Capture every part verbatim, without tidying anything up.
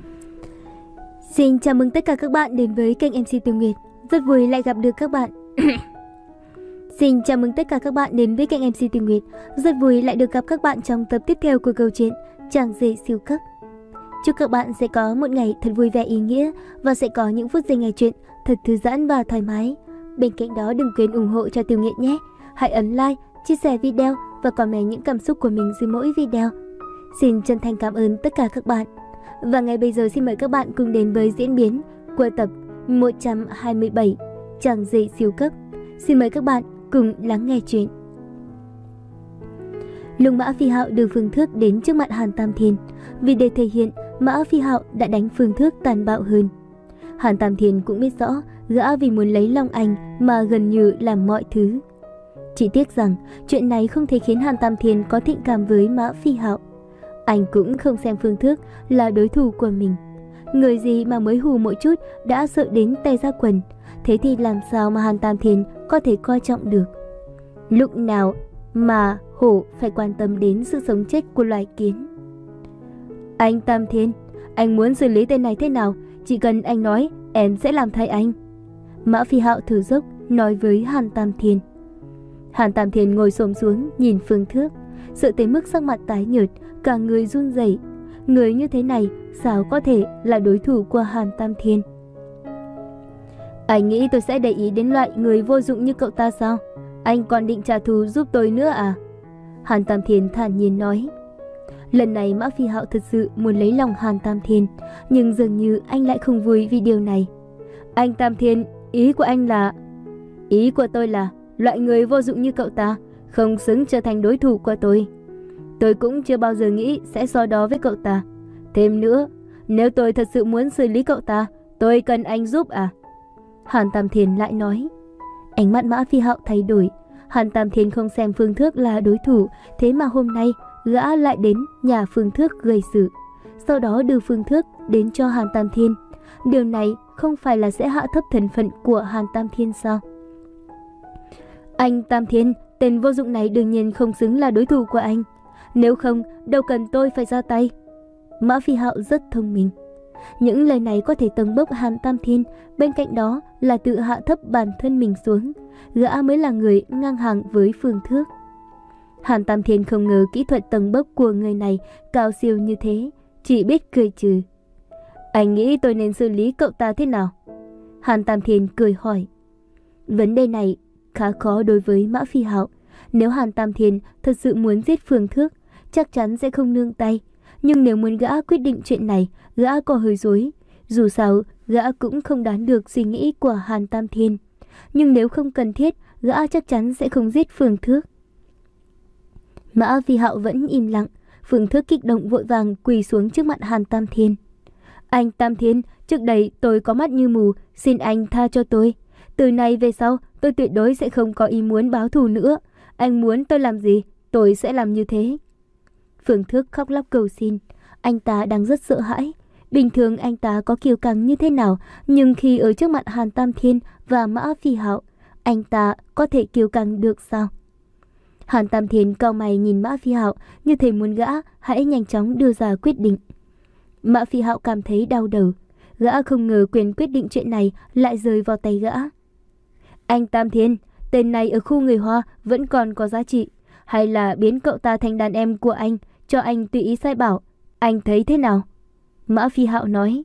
Xin chào mừng tất cả các bạn đến với kênh em xê Tiểu Nguyệt. Rất vui lại gặp được các bạn. Xin chào mừng tất cả các bạn đến với kênh em xê Tiểu Nguyệt. Rất vui lại được gặp các bạn trong tập tiếp theo của câu chuyện Chàng rể siêu cấp. Chúc các bạn sẽ có một ngày thật vui vẻ ý nghĩa và sẽ có những phút giây nghe chuyện thật thư giãn và thoải mái. Bên cạnh đó đừng quên ủng hộ cho Tiểu Nguyệt nhé. Hãy ấn like, chia sẻ video và comment những cảm xúc của mình dưới mỗi video. Xin chân thành cảm ơn tất cả các bạn. Và ngay bây giờ xin mời các bạn cùng đến với diễn biến của tập một trăm hai mươi bảy Chàng rể siêu cấp. Xin mời các bạn cùng lắng nghe chuyện. Lúc Mã Phi Hạo đưa Phương Thước đến trước mặt Hàn Tam Thiên, vì để thể hiện Mã Phi Hạo đã đánh Phương Thước tàn bạo hơn. Hàn Tam Thiên cũng biết rõ gã vì muốn lấy lòng anh mà gần như làm mọi thứ. Chỉ tiếc rằng chuyện này không thể khiến Hàn Tam Thiên có thiện cảm với Mã Phi Hạo. Anh cũng không xem Phương Thước là đối thủ của mình. Người gì mà mới hù một chút đã sợ đến tay ra quần. Thế thì làm sao mà Hàn Tam Thiên có thể coi trọng được. Lúc nào mà hổ phải quan tâm đến sự sống chết của loài kiến. Anh Tam Thiên, anh muốn xử lý tên này thế nào? Chỉ cần anh nói, em sẽ làm thay anh. Mã Phi Hạo thở dốc nói với Hàn Tam Thiên. Hàn Tam Thiên ngồi xổm xuống nhìn Phương Thước, sợ tới mức sắc mặt tái nhợt, cả người run rẩy. Người như thế này sao có thể là đối thủ của Hàn Tam Thiên? Anh nghĩ tôi sẽ để ý đến loại người vô dụng như cậu ta sao? Anh còn định trả thù giúp tôi nữa à? Hàn Tam Thiên thản nhiên nói. Lần này Mã Phi Hạo thật sự muốn lấy lòng Hàn Tam Thiên, nhưng dường như anh lại không vui vì điều này. Anh Tam Thiên, ý của anh là... Ý của tôi là loại người vô dụng như cậu ta không xứng trở thành đối thủ của tôi. Tôi cũng chưa bao giờ nghĩ sẽ so đo với cậu ta. Thêm nữa, nếu tôi thật sự muốn xử lý cậu ta, tôi cần anh giúp à? Hàn Tam Thiên lại nói. Ánh mắt Mã Phi Hạo thay đổi. Hàn Tam Thiên không xem Phương Thước là đối thủ, thế mà hôm nay gã lại đến nhà Phương Thước gây sự. Sau đó đưa Phương Thước đến cho Hàn Tam Thiên. Điều này không phải là sẽ hạ thấp thân phận của Hàn Tam Thiên sao? Anh Tam Thiên, tên vô dụng này đương nhiên không xứng là đối thủ của anh. Nếu không, đâu cần tôi phải ra tay. Mã Phi Hạo rất thông minh. Những lời này có thể tâng bốc Hàn Tam Thiên, bên cạnh đó là tự hạ thấp bản thân mình xuống. Gã mới là người ngang hàng với Phương Thước. Hàn Tam Thiên không ngờ kỹ thuật tâng bốc của người này cao siêu như thế, chỉ biết cười trừ. Anh nghĩ tôi nên xử lý cậu ta thế nào? Hàn Tam Thiên cười hỏi. Vấn đề này khá khó đối với Mã Phi Hạo. Nếu Hàn Tam Thiên thật sự muốn giết Phương Thước, chắc chắn sẽ không nương tay. Nhưng nếu muốn gã quyết định chuyện này, gã có hơi rối. Dù sao, gã cũng không đoán được suy nghĩ của Hàn Tam Thiên. Nhưng nếu không cần thiết, gã chắc chắn sẽ không giết Phương Thước. Mã Phi Hạo vẫn im lặng. Phương Thước kích động vội vàng quỳ xuống trước mặt Hàn Tam Thiên. Anh Tam Thiên, trước đây tôi có mắt như mù, xin anh tha cho tôi. Từ nay về sau, tôi tuyệt đối sẽ không có ý muốn báo thù nữa. Anh muốn tôi làm gì, tôi sẽ làm như thế. Phương Thước khóc lóc cầu xin. Anh ta đang rất sợ hãi. Bình thường anh ta có kiêu căng như thế nào, nhưng khi ở trước mặt Hàn Tam Thiên và Mã Phi Hạo, anh ta có thể kiêu căng được sao? Hàn Tam Thiên cau mày nhìn Mã Phi Hạo, như thể muốn gã hãy nhanh chóng đưa ra quyết định. Mã Phi Hạo cảm thấy đau đầu. Gã không ngờ quyền quyết định chuyện này lại rơi vào tay gã. Anh Tam Thiên, tên này ở khu người Hoa vẫn còn có giá trị. Hay là biến cậu ta thành đàn em của anh, cho anh tùy ý sai bảo. Anh thấy thế nào? Mã Phi Hạo nói.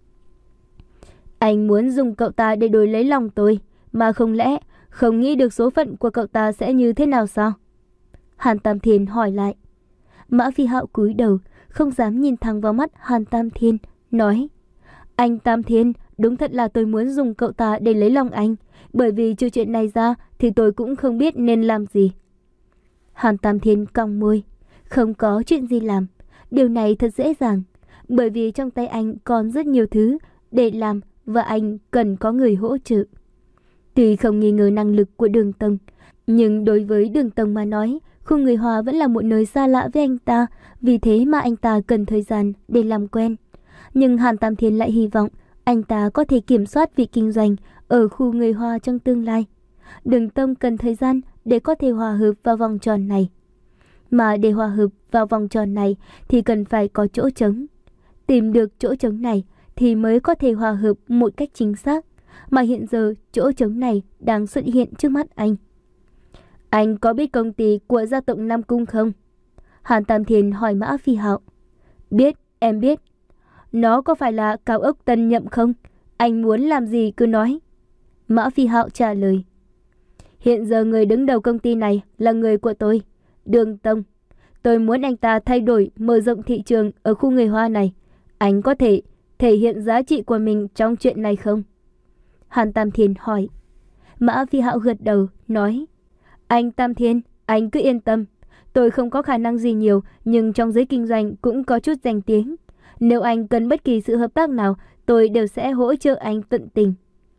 Anh muốn dùng cậu ta để đổi lấy lòng tôi, mà không lẽ không nghĩ được số phận của cậu ta sẽ như thế nào sao? Hàn Tam Thiên hỏi lại. Mã Phi Hạo cúi đầu, không dám nhìn thẳng vào mắt Hàn Tam Thiên, nói. Anh Tam Thiên, đúng thật là tôi muốn dùng cậu ta để lấy lòng anh. Bởi vì trừ chuyện này ra thì tôi cũng không biết nên làm gì. Hàn Tam Thiên cong môi. Không có chuyện gì làm. Điều này thật dễ dàng. Bởi vì trong tay anh còn rất nhiều thứ để làm và anh cần có người hỗ trợ. Tuy không nghi ngờ năng lực của Đường Tông, nhưng đối với Đường Tông mà nói, khu người Hoa vẫn là một nơi xa lạ với anh ta. Vì thế mà anh ta cần thời gian để làm quen. Nhưng Hàn Tam Thiên lại hy vọng anh ta có thể kiểm soát việc kinh doanh ở khu người Hoa trong tương lai. Đường Tông cần thời gian để có thể hòa hợp vào vòng tròn này. Mà để hòa hợp vào vòng tròn này thì cần phải có chỗ trống. tìm được chỗ trống này thì mới có thể hòa hợp một cách chính xác. Mà hiện giờ chỗ trống này đang xuất hiện trước mắt anh. Anh có biết công ty của gia tộc Nam Cung không? Hàn Tam Thiên hỏi Mã Phi Hạo. Biết, em biết. Nó có phải là cao ốc Tân Nhậm không? Anh muốn làm gì cứ nói. Mã Phi Hạo trả lời. Hiện giờ người đứng đầu công ty này là người của tôi, Đường Tông. Tôi muốn anh ta thay đổi, mở rộng thị trường ở khu người Hoa này. Anh có thể thể hiện giá trị của mình trong chuyện này không? Hàn Tam Thiên hỏi. Mã Phi Hạo gật đầu, nói. Anh Tam Thiên, anh cứ yên tâm. Tôi không có khả năng gì nhiều, nhưng trong giới kinh doanh cũng có chút danh tiếng. Nếu anh cần bất kỳ sự hợp tác nào, tôi đều sẽ hỗ trợ anh tận tình.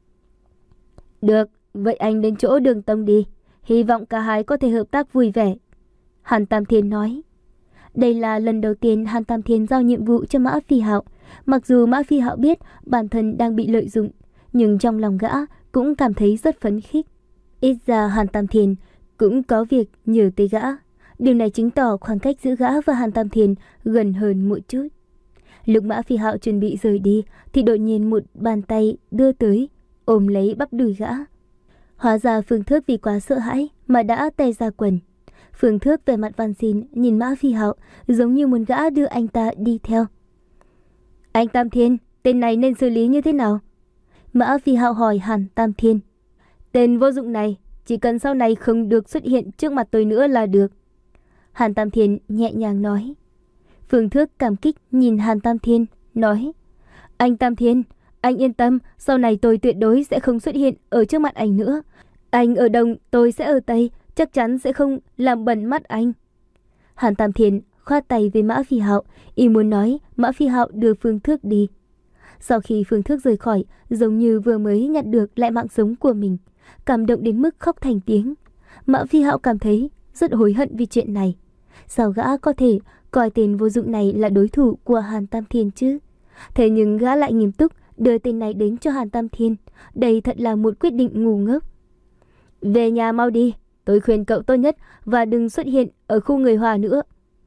Được, vậy anh đến chỗ Đường Tông đi. Hy vọng cả hai có thể hợp tác vui vẻ. Hàn Tam Thiên nói. Đây là lần đầu tiên Hàn Tam Thiên giao nhiệm vụ cho Mã Phi Hạo. Mặc dù Mã Phi Hạo biết bản thân đang bị lợi dụng, nhưng trong lòng gã cũng cảm thấy rất phấn khích. Ít ra Hàn Tam Thiên cũng có việc nhờ tới gã. Điều này chứng tỏ khoảng cách giữa gã và Hàn Tam Thiên gần hơn một chút. Lúc Mã Phi Hạo chuẩn bị rời đi thì đột nhiên một bàn tay đưa tới, ôm lấy bắp đùi gã. Hóa ra Phương Thước vì quá sợ hãi mà đã tè ra quần. Phương Thước về mặt van xin nhìn Mã Phi Hạo, giống như muốn gã đưa anh ta đi theo. Anh Tam Thiên, tên này nên xử lý như thế nào? Mã Phi Hạo hỏi Hàn Tam Thiên. Tên vô dụng này, chỉ cần sau này không được xuất hiện trước mặt tôi nữa là được. Hàn Tam Thiên nhẹ nhàng nói. Phương Thước cảm kích nhìn Hàn Tam Thiên, nói. Anh Tam Thiên, anh yên tâm, sau này tôi tuyệt đối sẽ không xuất hiện ở trước mặt anh nữa. Anh ở Đông, tôi sẽ ở Tây, chắc chắn sẽ không làm bẩn mắt anh. Hàn Tam Thiên khoát tay với Mã Phi Hạo, ý muốn nói Mã Phi Hạo đưa Phương Thước đi. Sau khi Phương Thước rời khỏi, giống như vừa mới nhận được lại mạng sống của mình, cảm động đến mức khóc thành tiếng. Mã Phi Hạo cảm thấy rất hối hận vì chuyện này. Sao gã có thể coi tên vô dụng này là đối thủ của Hàn Tam Thiên chứ? Thế nhưng gã lại nghiêm túc đưa tên này đến cho Hàn Tam Thiên. Đây thật là một quyết định ngu ngốc. Về nhà mau đi, tôi khuyên cậu tốt nhất và đừng xuất hiện ở khu người Hoa nữa.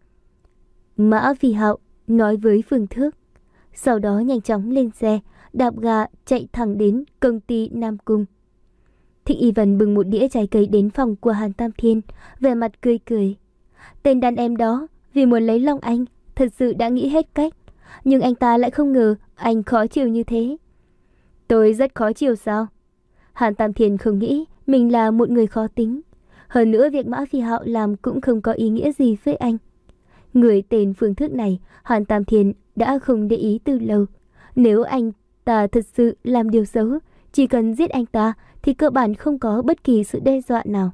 Mã Phi Hạo nói với Phương Thước. Sau đó nhanh chóng lên xe, đạp ga chạy thẳng đến công ty Nam Cung. Thích Y Vân bưng một đĩa trái cây đến phòng của Hàn Tam Thiên, vẻ mặt cười cười. Tên đàn em đó vì muốn lấy lòng anh, thật sự đã nghĩ hết cách. Nhưng anh ta lại không ngờ anh khó chịu như thế. Tôi rất khó chịu sao? Hàn Tam Thiên không nghĩ mình là một người khó tính. Hơn nữa việc Mã Phi Hạo làm cũng không có ý nghĩa gì với anh. Người tên Phương Thước này, Hàn Tam Thiên đã không để ý từ lâu. Nếu anh ta thật sự làm điều xấu, chỉ cần giết anh ta thì cơ bản không có bất kỳ sự đe dọa nào.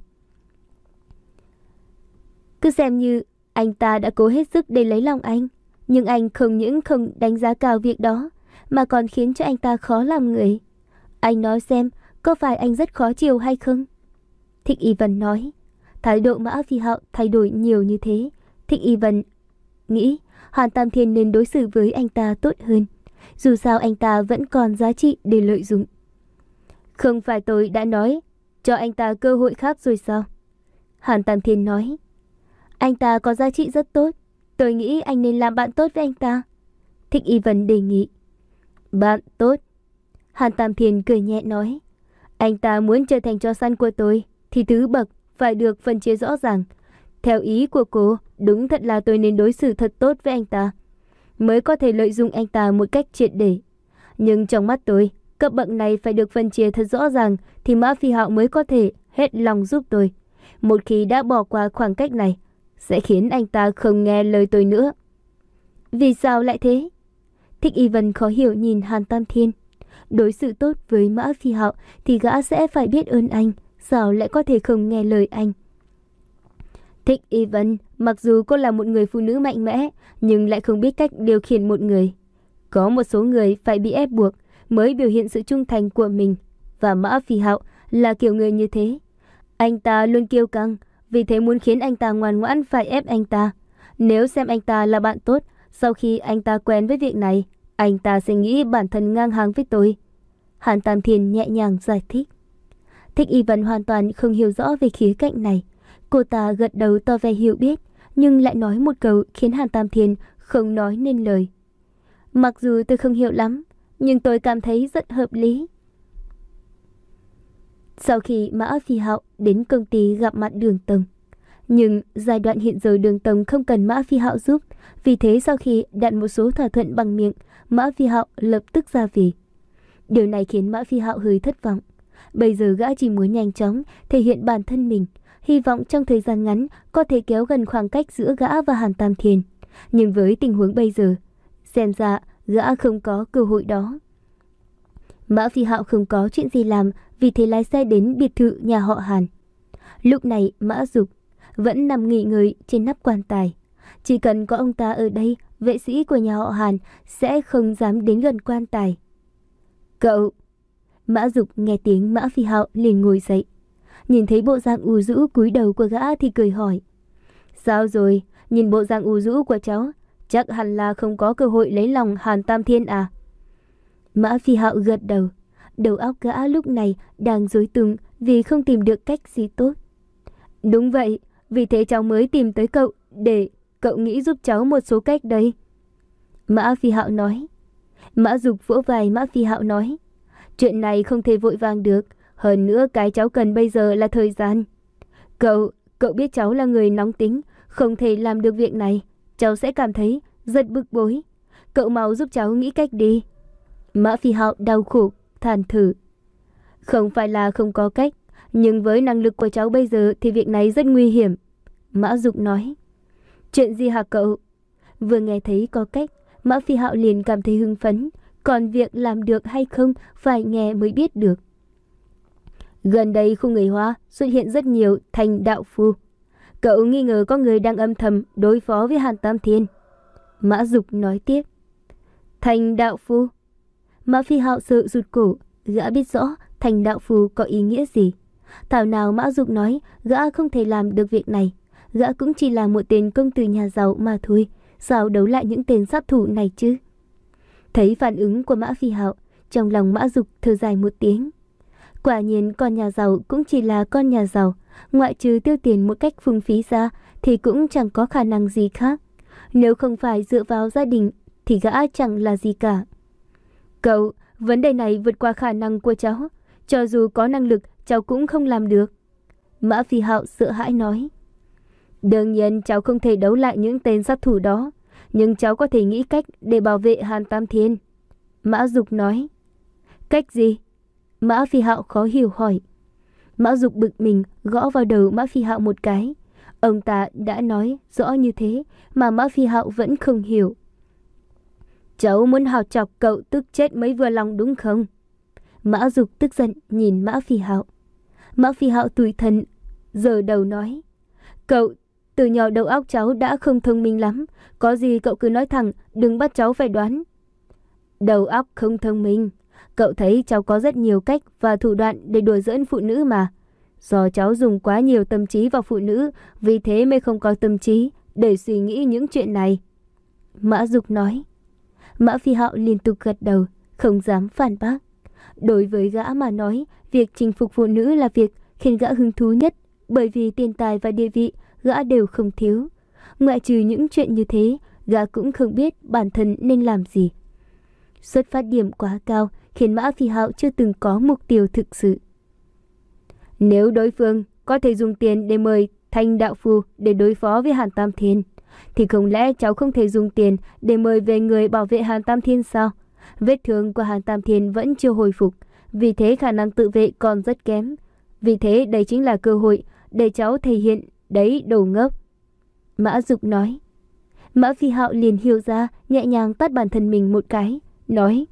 Cứ xem như anh ta đã cố hết sức để lấy lòng anh, nhưng anh không những không đánh giá cao việc đó, mà còn khiến cho anh ta khó làm người. Anh nói xem, có phải anh rất khó chịu hay không? Thích Y Vân nói. Thái độ Mã Phi Hạo thay đổi nhiều như thế, Thích Y Vân nghĩ Hàn Tam Thiên nên đối xử với anh ta tốt hơn. Dù sao anh ta vẫn còn giá trị để lợi dụng. Không phải tôi đã nói cho anh ta cơ hội khác rồi sao? Hàn Tam Thiên nói. Anh ta có giá trị rất tốt, tôi nghĩ anh nên làm bạn tốt với anh ta. Thích Y Vân đề nghị. Bạn tốt? Hàn Tam Thiên cười nhẹ nói. Anh ta muốn trở thành chó săn của tôi thì thứ bậc phải được phân chia rõ ràng. Theo ý của cô, đúng thật là tôi nên đối xử thật tốt với anh ta, mới có thể lợi dụng anh ta một cách triệt để. Nhưng trong mắt tôi, cấp bậc này phải được phân chia thật rõ ràng thì Mã Phi Hạo mới có thể hết lòng giúp tôi. Một khi đã bỏ qua khoảng cách này, sẽ khiến anh ta không nghe lời tôi nữa. Vì sao lại thế? Thích Y Vân khó hiểu nhìn Hàn Tam Thiên. Đối xử tốt với Mã Phi Hạo thì gã sẽ phải biết ơn anh, sao lại có thể không nghe lời anh? Thích Y Vân, mặc dù cô là một người phụ nữ mạnh mẽ, nhưng lại không biết cách điều khiển một người. Có một số người phải bị ép buộc mới biểu hiện sự trung thành của mình, và Mã Phi Hạo là kiểu người như thế. Anh ta luôn kiêu căng, vì thế muốn khiến anh ta ngoan ngoãn phải ép anh ta. Nếu xem anh ta là bạn tốt, sau khi anh ta quen với việc này, anh ta sẽ nghĩ bản thân ngang hàng với tôi. Hàn Tam Thiên nhẹ nhàng giải thích. Thích Y Vân hoàn toàn không hiểu rõ về khía cạnh này. Cô ta gật đầu tỏ vẻ hiểu biết, nhưng lại nói một câu khiến Hàn Tam Thiên không nói nên lời. Mặc dù tôi không hiểu lắm, nhưng tôi cảm thấy rất hợp lý. Sau khi Mã Phi Hạo đến công ty gặp mặt Đường Tông, nhưng giai đoạn hiện giờ Đường Tông không cần Mã Phi Hạo giúp, vì thế sau khi đặt một số thỏa thuận bằng miệng, Mã Phi Hạo lập tức ra về. Điều này khiến Mã Phi Hạo hơi thất vọng. Bây giờ gã chỉ muốn nhanh chóng thể hiện bản thân mình, hy vọng trong thời gian ngắn có thể kéo gần khoảng cách giữa gã và Hàn Tam Thiên. Nhưng với tình huống bây giờ, xem ra gã không có cơ hội đó. Mã Phi Hạo không có chuyện gì làm, vì thế lái xe đến biệt thự nhà họ Hàn. Lúc này Mã Dục vẫn nằm nghỉ ngơi trên nắp quan tài. Chỉ cần có ông ta ở đây, vệ sĩ của nhà họ Hàn sẽ không dám đến gần quan tài. Cậu! Mã Dục nghe tiếng Mã Phi Hạo liền ngồi dậy. Nhìn thấy bộ dạng u rũ cúi đầu của gã thì cười hỏi. Sao rồi? Nhìn bộ dạng u rũ của cháu, chắc hẳn là không có cơ hội lấy lòng Hàn Tam Thiên à? Mã Phi Hạo gật đầu. Đầu óc gã lúc này đang rối tung vì không tìm được cách gì tốt. Đúng vậy, vì thế cháu mới tìm tới cậu để cậu nghĩ giúp cháu một số cách đây. Mã Phi Hạo nói. Mã Dục vỗ vai Mã Phi Hạo nói. Chuyện này không thể vội vàng được, hơn nữa cái cháu cần bây giờ là thời gian. Cậu, cậu biết cháu là người nóng tính, không thể làm được việc này, cháu sẽ cảm thấy rất bực bối. Cậu mau giúp cháu nghĩ cách đi. Mã Phi Hạo đau khổ than thở. Không phải là không có cách, nhưng với năng lực của cháu bây giờ thì việc này rất nguy hiểm. Mã Dục nói. Chuyện gì hả cậu? Vừa nghe thấy có cách, Mã Phi Hạo liền cảm thấy hưng phấn, còn việc làm được hay không phải nghe mới biết được. Gần đây khu người Hoa xuất hiện rất nhiều thành đạo phu. Cậu nghi ngờ có người đang âm thầm đối phó với Hàn Tam Thiên. Mã Dục nói tiếp. Thành đạo phu? Mã Phi Hạo sợ rụt cổ, gã biết rõ thành đạo phu có ý nghĩa gì. Thảo nào Mã Dục nói gã không thể làm được việc này. Gã cũng chỉ là một tên công tử nhà giàu mà thôi, sao đấu lại những tên sát thủ này chứ? Thấy phản ứng của Mã Phi Hạo, trong lòng Mã Dục thở dài một tiếng. Quả nhiên con nhà giàu cũng chỉ là con nhà giàu, ngoại trừ tiêu tiền một cách phung phí ra thì cũng chẳng có khả năng gì khác. Nếu không phải dựa vào gia đình thì gã chẳng là gì cả. Cậu, vấn đề này vượt qua khả năng của cháu, cho dù có năng lực cháu cũng không làm được. Mã Phi Hạo sợ hãi nói. Đương nhiên cháu không thể đấu lại những tên sát thủ đó, nhưng cháu có thể nghĩ cách để bảo vệ Hàn Tam Thiên. Mã Dục nói. Cách gì? Mã Phi Hạo khó hiểu hỏi. Mã Dục bực mình gõ vào đầu Mã Phi Hạo một cái. Ông ta đã nói rõ như thế mà Mã Phi Hạo vẫn không hiểu. Cháu muốn hào chọc cậu tức chết mới vừa lòng đúng không? Mã Dục tức giận nhìn Mã Phi Hạo. Mã Phi Hạo tủi thân giơ đầu nói. Cậu, từ nhỏ đầu óc cháu đã không thông minh lắm, có gì cậu cứ nói thẳng, đừng bắt cháu phải đoán. Đầu óc không thông minh? Cậu thấy cháu có rất nhiều cách và thủ đoạn để đùa giỡn phụ nữ mà. Do cháu dùng quá nhiều tâm trí vào phụ nữ, vì thế mới không có tâm trí để suy nghĩ những chuyện này. Mã Dục nói. Mã Phi Hạo liên tục gật đầu, không dám phản bác. Đối với gã mà nói, việc chinh phục phụ nữ là việc khiến gã hứng thú nhất, bởi vì tiền tài và địa vị gã đều không thiếu. Ngoại trừ những chuyện như thế, gã cũng không biết bản thân nên làm gì. Xuất phát điểm quá cao khiến Mã Phi Hạo chưa từng có mục tiêu thực sự. Nếu đối phương có thể dùng tiền để mời Thanh đạo phu để đối phó với Hàn Tam Thiên, thì không lẽ cháu không thể dùng tiền để mời về người bảo vệ Hàn Tam Thiên sao? Vết thương của Hàn Tam Thiên vẫn chưa hồi phục, vì thế khả năng tự vệ còn rất kém. Vì thế đây chính là cơ hội để cháu thể hiện đấy, đồ ngốc. Mã Dục nói. Mã Phi Hạo liền hiểu ra, nhẹ nhàng tát bản thân mình một cái, nói.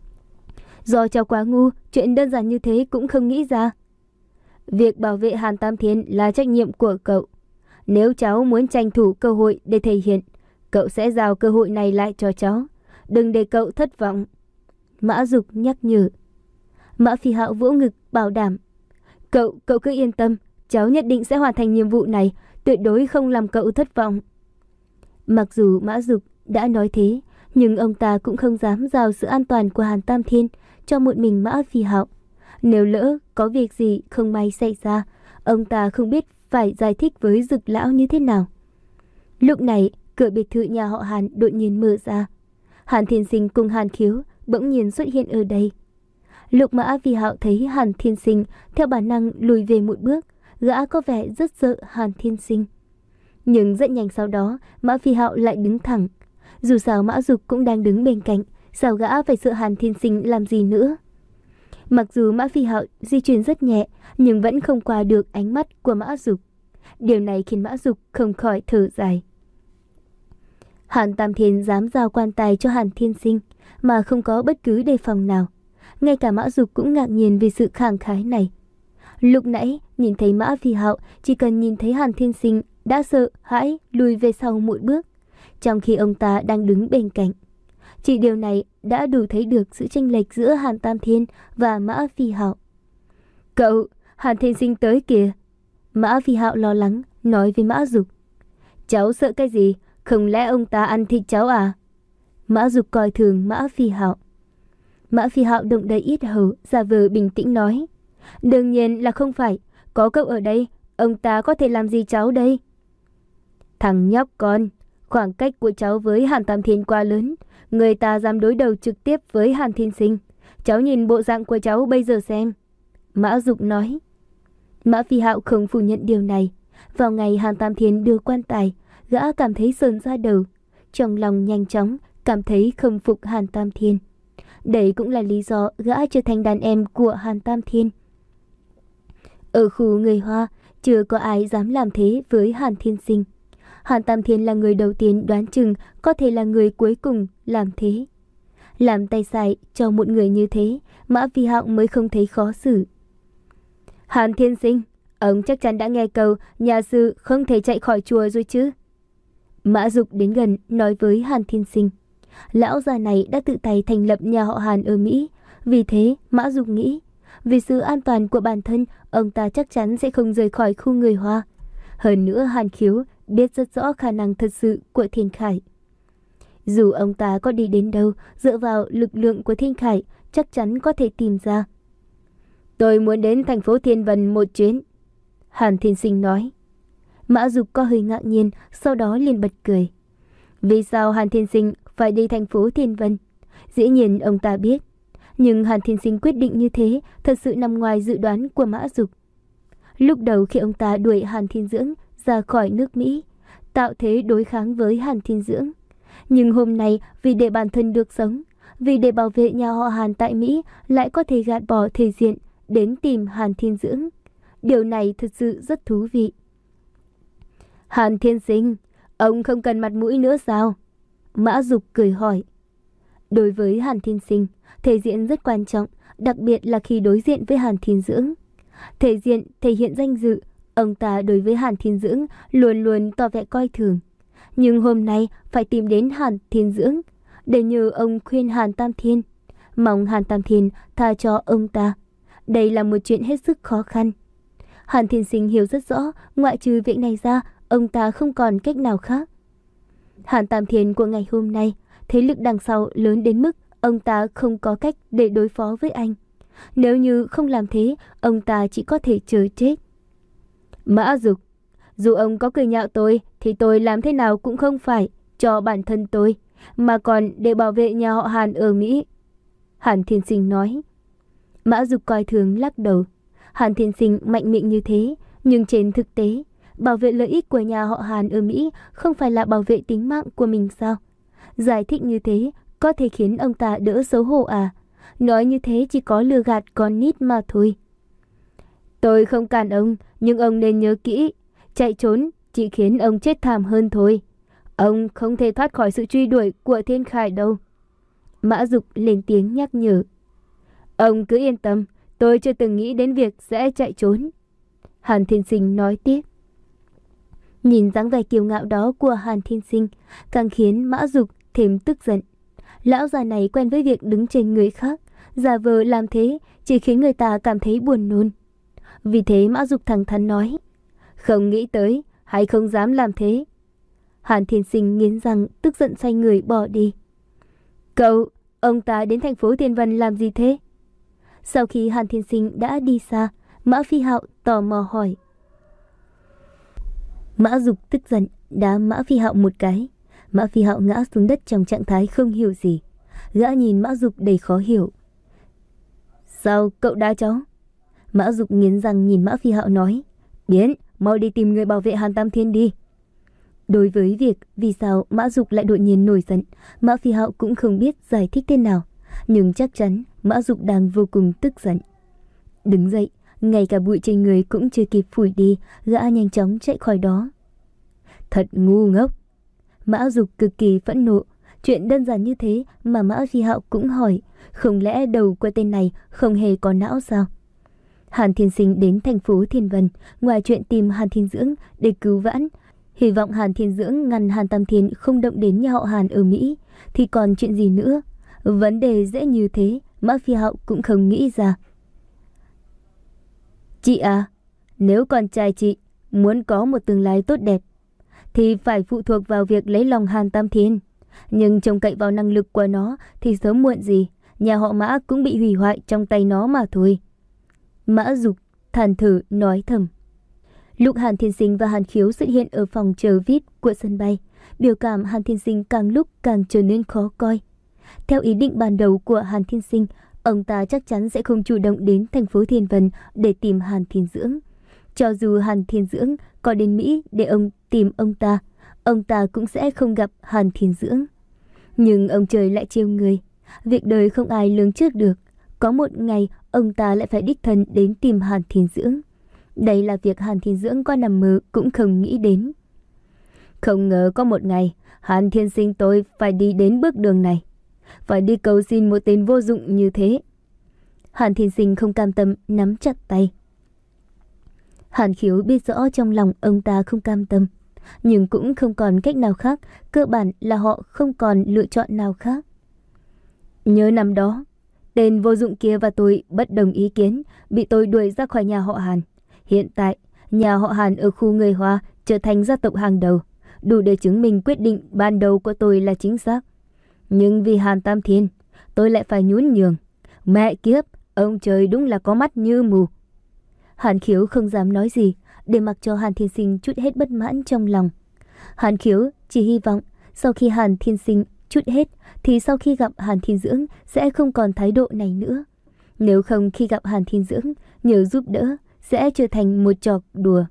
Do cháu quá ngu, chuyện đơn giản như thế cũng không nghĩ ra. Việc bảo vệ Hàn Tam Thiên là trách nhiệm của cậu. Nếu cháu muốn tranh thủ cơ hội để thể hiện, cậu sẽ giao cơ hội này lại cho cháu. Đừng để cậu thất vọng. Mã Dục nhắc nhở. Mã Phi Hạo vỗ ngực bảo đảm. Cậu, cậu cứ yên tâm, cháu nhất định sẽ hoàn thành nhiệm vụ này, tuyệt đối không làm cậu thất vọng. Mặc dù Mã Dục đã nói thế, nhưng ông ta cũng không dám giao sự an toàn của Hàn Tam Thiên cho một mình Mã Phi Hạo. Nếu lỡ có việc gì không may xảy ra, ông ta không biết phải giải thích với Dực lão như thế nào. Lúc này, cửa biệt thự nhà họ Hàn đột nhiên mở ra. Hàn Thiên Sinh cùng Hàn Khiếu bỗng nhiên xuất hiện ở đây. Lúc Mã Phi Hạo thấy Hàn Thiên Sinh, theo bản năng lùi về một bước, gã có vẻ rất sợ Hàn Thiên Sinh. Nhưng rất nhanh sau đó, Mã Phi Hạo lại đứng thẳng. Dù sao Mã Dục cũng đang đứng bên cạnh, sao gã phải sợ Hàn Thiên Sinh làm gì nữa? Mặc dù Mã Phi Hạo di chuyển rất nhẹ, nhưng vẫn không qua được ánh mắt của Mã Dục. Điều này khiến Mã Dục không khỏi thở dài. Hàn Tam Thiên dám giao quan tài cho Hàn Thiên Sinh mà không có bất cứ đề phòng nào. Ngay cả Mã Dục cũng ngạc nhiên vì sự khẳng khái này. Lúc nãy nhìn thấy Mã Phi Hạo, chỉ cần nhìn thấy Hàn Thiên Sinh đã sợ hãi lùi về sau một bước, trong khi ông ta đang đứng bên cạnh. Chỉ điều này đã đủ thấy được sự chênh lệch giữa Hàn Tam Thiên và Mã Phi Hạo. Cậu, Hàn Thiên Sinh tới kìa. Mã Phi Hạo lo lắng nói với Mã Dục. Cháu sợ cái gì? Không lẽ ông ta ăn thịt cháu à? Mã Dục coi thường Mã Phi Hạo. Mã Phi Hạo động đầy yết hầu, giả vờ bình tĩnh nói. Đương nhiên là không phải. Có cậu ở đây, ông ta có thể làm gì cháu đây? Thằng nhóc con, khoảng cách của cháu với Hàn Tam Thiên quá lớn. Người ta dám đối đầu trực tiếp với Hàn Thiên Sinh. Cháu nhìn bộ dạng của cháu bây giờ xem. Mã Dục nói. Mã Phi Hạo không phủ nhận điều này. Vào ngày Hàn Tam Thiên đưa quan tài, gã cảm thấy sờn da đầu. Trong lòng nhanh chóng cảm thấy khâm phục Hàn Tam Thiên. Đây cũng là lý do gã trở thành đàn em của Hàn Tam Thiên. Ở khu người Hoa, chưa có ai dám làm thế với Hàn Thiên Sinh. Hàn Tam Thiên là người đầu tiên, đoán chừng có thể là người cuối cùng làm thế. Làm tay sai cho một người như thế, Mã Phi Hạo mới không thấy khó xử. Hàn Thiên Sinh, ông chắc chắn đã nghe câu nhà sư không thể chạy khỏi chùa rồi chứ? Mã Dục đến gần nói với Hàn Thiên Sinh. Lão già này đã tự tay thành lập nhà họ Hàn ở Mỹ. Vì thế Mã Dục nghĩ, vì sự an toàn của bản thân, ông ta chắc chắn sẽ không rời khỏi khu người Hoa. Hơn nữa Hàn Khiếu biết rất rõ khả năng thật sự của Thiên Khải. Dù ông ta có đi đến đâu, dựa vào lực lượng của Thiên Khải, chắc chắn có thể tìm ra. Tôi muốn đến thành phố Thiên Vân một chuyến. Hàn Thiên Sinh nói. Mã Dục có hơi ngạc nhiên, sau đó liền bật cười. Vì sao Hàn Thiên Sinh phải đi thành phố Thiên Vân? Dĩ nhiên ông ta biết. Nhưng Hàn Thiên Sinh quyết định như thế thật sự nằm ngoài dự đoán của Mã Dục. Lúc đầu khi ông ta đuổi Hàn Thiên Dưỡng ra khỏi nước Mỹ, tạo thế đối kháng với Hàn Thiên Dưỡng. Nhưng hôm nay vì để bản thân được sống, vì để bảo vệ nhà họ Hàn tại Mỹ, lại có thể gạt bỏ thể diện đến tìm Hàn Thiên Dưỡng. Điều này thật sự rất thú vị. Hàn Thiên Sinh, ông không cần mặt mũi nữa sao? Mã Dục cười hỏi. Đối với Hàn Thiên Sinh, thể diện rất quan trọng, đặc biệt là khi đối diện với Hàn Thiên Dưỡng. Thể diện thể hiện danh dự, ông ta đối với Hàn Thiên Dưỡng luôn luôn tỏ vẻ coi thường. Nhưng hôm nay phải tìm đến Hàn Thiên Dưỡng để nhờ ông khuyên Hàn Tam Thiên, mong Hàn Tam Thiên tha cho ông ta. Đây là một chuyện hết sức khó khăn. Hàn Thiên Sinh hiểu rất rõ, ngoại trừ việc này ra, ông ta không còn cách nào khác. Hàn Tam Thiên của ngày hôm nay, thế lực đằng sau lớn đến mức ông ta không có cách để đối phó với anh. Nếu như không làm thế, ông ta chỉ có thể chờ chết. Mã Dục, dù ông có cười nhạo tôi, thì tôi làm thế nào cũng không phải cho bản thân tôi, mà còn để bảo vệ nhà họ Hàn ở Mỹ. Hàn Thiên Sinh nói. Mã Dục coi thường lắc đầu. Hàn Thiên Sinh mạnh miệng như thế, nhưng trên thực tế, bảo vệ lợi ích của nhà họ Hàn ở Mỹ không phải là bảo vệ tính mạng của mình sao? Giải thích như thế có thể khiến ông ta đỡ xấu hổ à? Nói như thế chỉ có lừa gạt con nít mà thôi. Tôi không cản ông, nhưng ông nên nhớ kỹ, chạy trốn chỉ khiến ông chết thảm hơn thôi. Ông không thể thoát khỏi sự truy đuổi của Thiên Khải đâu. Mã Dục lên tiếng nhắc nhở. Ông cứ yên tâm, tôi chưa từng nghĩ đến việc sẽ chạy trốn. Hàn Thiên Sinh nói tiếp. Nhìn dáng vẻ kiêu ngạo đó của Hàn Thiên Sinh càng khiến Mã Dục thêm tức giận. Lão già này quen với việc đứng trên người khác, giả vờ làm thế chỉ khiến người ta cảm thấy buồn nôn. Vì thế Mã Dục thẳng thắn nói, không nghĩ tới hay không dám làm thế. Hàn Thiên Sinh nghiến răng, tức giận xoay người bỏ đi. Cậu, ông ta đến thành phố Thiên Vân làm gì thế? Sau khi Hàn Thiên Sinh đã đi xa, Mã Phi Hạo tò mò hỏi. Mã Dục tức giận đá Mã Phi Hạo một cái. Mã Phi Hạo ngã xuống đất trong trạng thái không hiểu gì. Gã nhìn Mã Dục đầy khó hiểu. Sao cậu đá cháu? Mã Dục nghiến răng nhìn Mã Phi Hạo nói. Biến, mau đi tìm người bảo vệ Hàn Tam Thiên đi. Đối với việc vì sao Mã Dục lại đột nhiên nổi giận, Mã Phi Hạo cũng không biết giải thích thế nào. Nhưng chắc chắn Mã Dục đang vô cùng tức giận. Đứng dậy, ngay cả bụi trên người cũng chưa kịp phủi đi, gã nhanh chóng chạy khỏi đó. Thật ngu ngốc. Mã Dục cực kỳ phẫn nộ. Chuyện đơn giản như thế mà Mã Phi Hạo cũng hỏi. Không lẽ đầu của tên này không hề có não sao? Hàn Thiên Sinh đến thành phố Thiên Vân, ngoài chuyện tìm Hàn Thiên Dưỡng để cứu vãn, hy vọng Hàn Thiên Dưỡng ngăn Hàn Tam Thiên không động đến nhà họ Hàn ở Mỹ, thì còn chuyện gì nữa? Vấn đề dễ như thế, Mã Phi Hạo cũng không nghĩ ra. Chị à, nếu con trai chị muốn có một tương lai tốt đẹp, thì phải phụ thuộc vào việc lấy lòng Hàn Tam Thiên. Nhưng trông cậy vào năng lực của nó thì sớm muộn gì, nhà họ Mã cũng bị hủy hoại trong tay nó mà thôi. Mã Dục than thở nói thầm. Lúc Hàn Thiên Sinh và Hàn Khiếu xuất hiện ở phòng chờ vi ai pi của sân bay, biểu cảm Hàn Thiên Sinh càng lúc càng trở nên khó coi. Theo ý định ban đầu của Hàn Thiên Sinh, ông ta chắc chắn sẽ không chủ động đến thành phố Thiên Vân để tìm Hàn Thiên Dưỡng. Cho dù Hàn Thiên Dưỡng có đến Mỹ để ông tìm ông ta, ông ta cũng sẽ không gặp Hàn Thiên Dưỡng. Nhưng ông trời lại trêu người. Việc đời không ai lường trước được. Có một ngày ông ta lại phải đích thân đến tìm Hàn Thiên Dưỡng. Đây là việc Hàn Thiên Dưỡng có nằm mơ cũng không nghĩ đến. Không ngờ có một ngày Hàn Thiên Sinh tôi phải đi đến bước đường này, phải đi cầu xin một tên vô dụng như thế. Hàn Thiên Sinh không cam tâm nắm chặt tay. Hàn Khiếu biết rõ trong lòng ông ta không cam tâm, nhưng cũng không còn cách nào khác, cơ bản là họ không còn lựa chọn nào khác. Nhớ năm đó, tên vô dụng kia và tôi bất đồng ý kiến, bị tôi đuổi ra khỏi nhà họ Hàn. Hiện tại, nhà họ Hàn ở khu người Hoa trở thành gia tộc hàng đầu, đủ để chứng minh quyết định ban đầu của tôi là chính xác. Nhưng vì Hàn Tam Thiên, tôi lại phải nhún nhường. Mẹ kiếp, ông trời đúng là có mắt như mù. Hàn Khiếu không dám nói gì, để mặc cho Hàn Thiên Sinh chút hết bất mãn trong lòng. Hàn Khiếu chỉ hy vọng sau khi Hàn Thiên Sinh chút hết, thì sau khi gặp Hàn Thiên Dưỡng sẽ không còn thái độ này nữa. Nếu không, khi gặp Hàn Thiên Dưỡng nhờ giúp đỡ sẽ trở thành một trò đùa.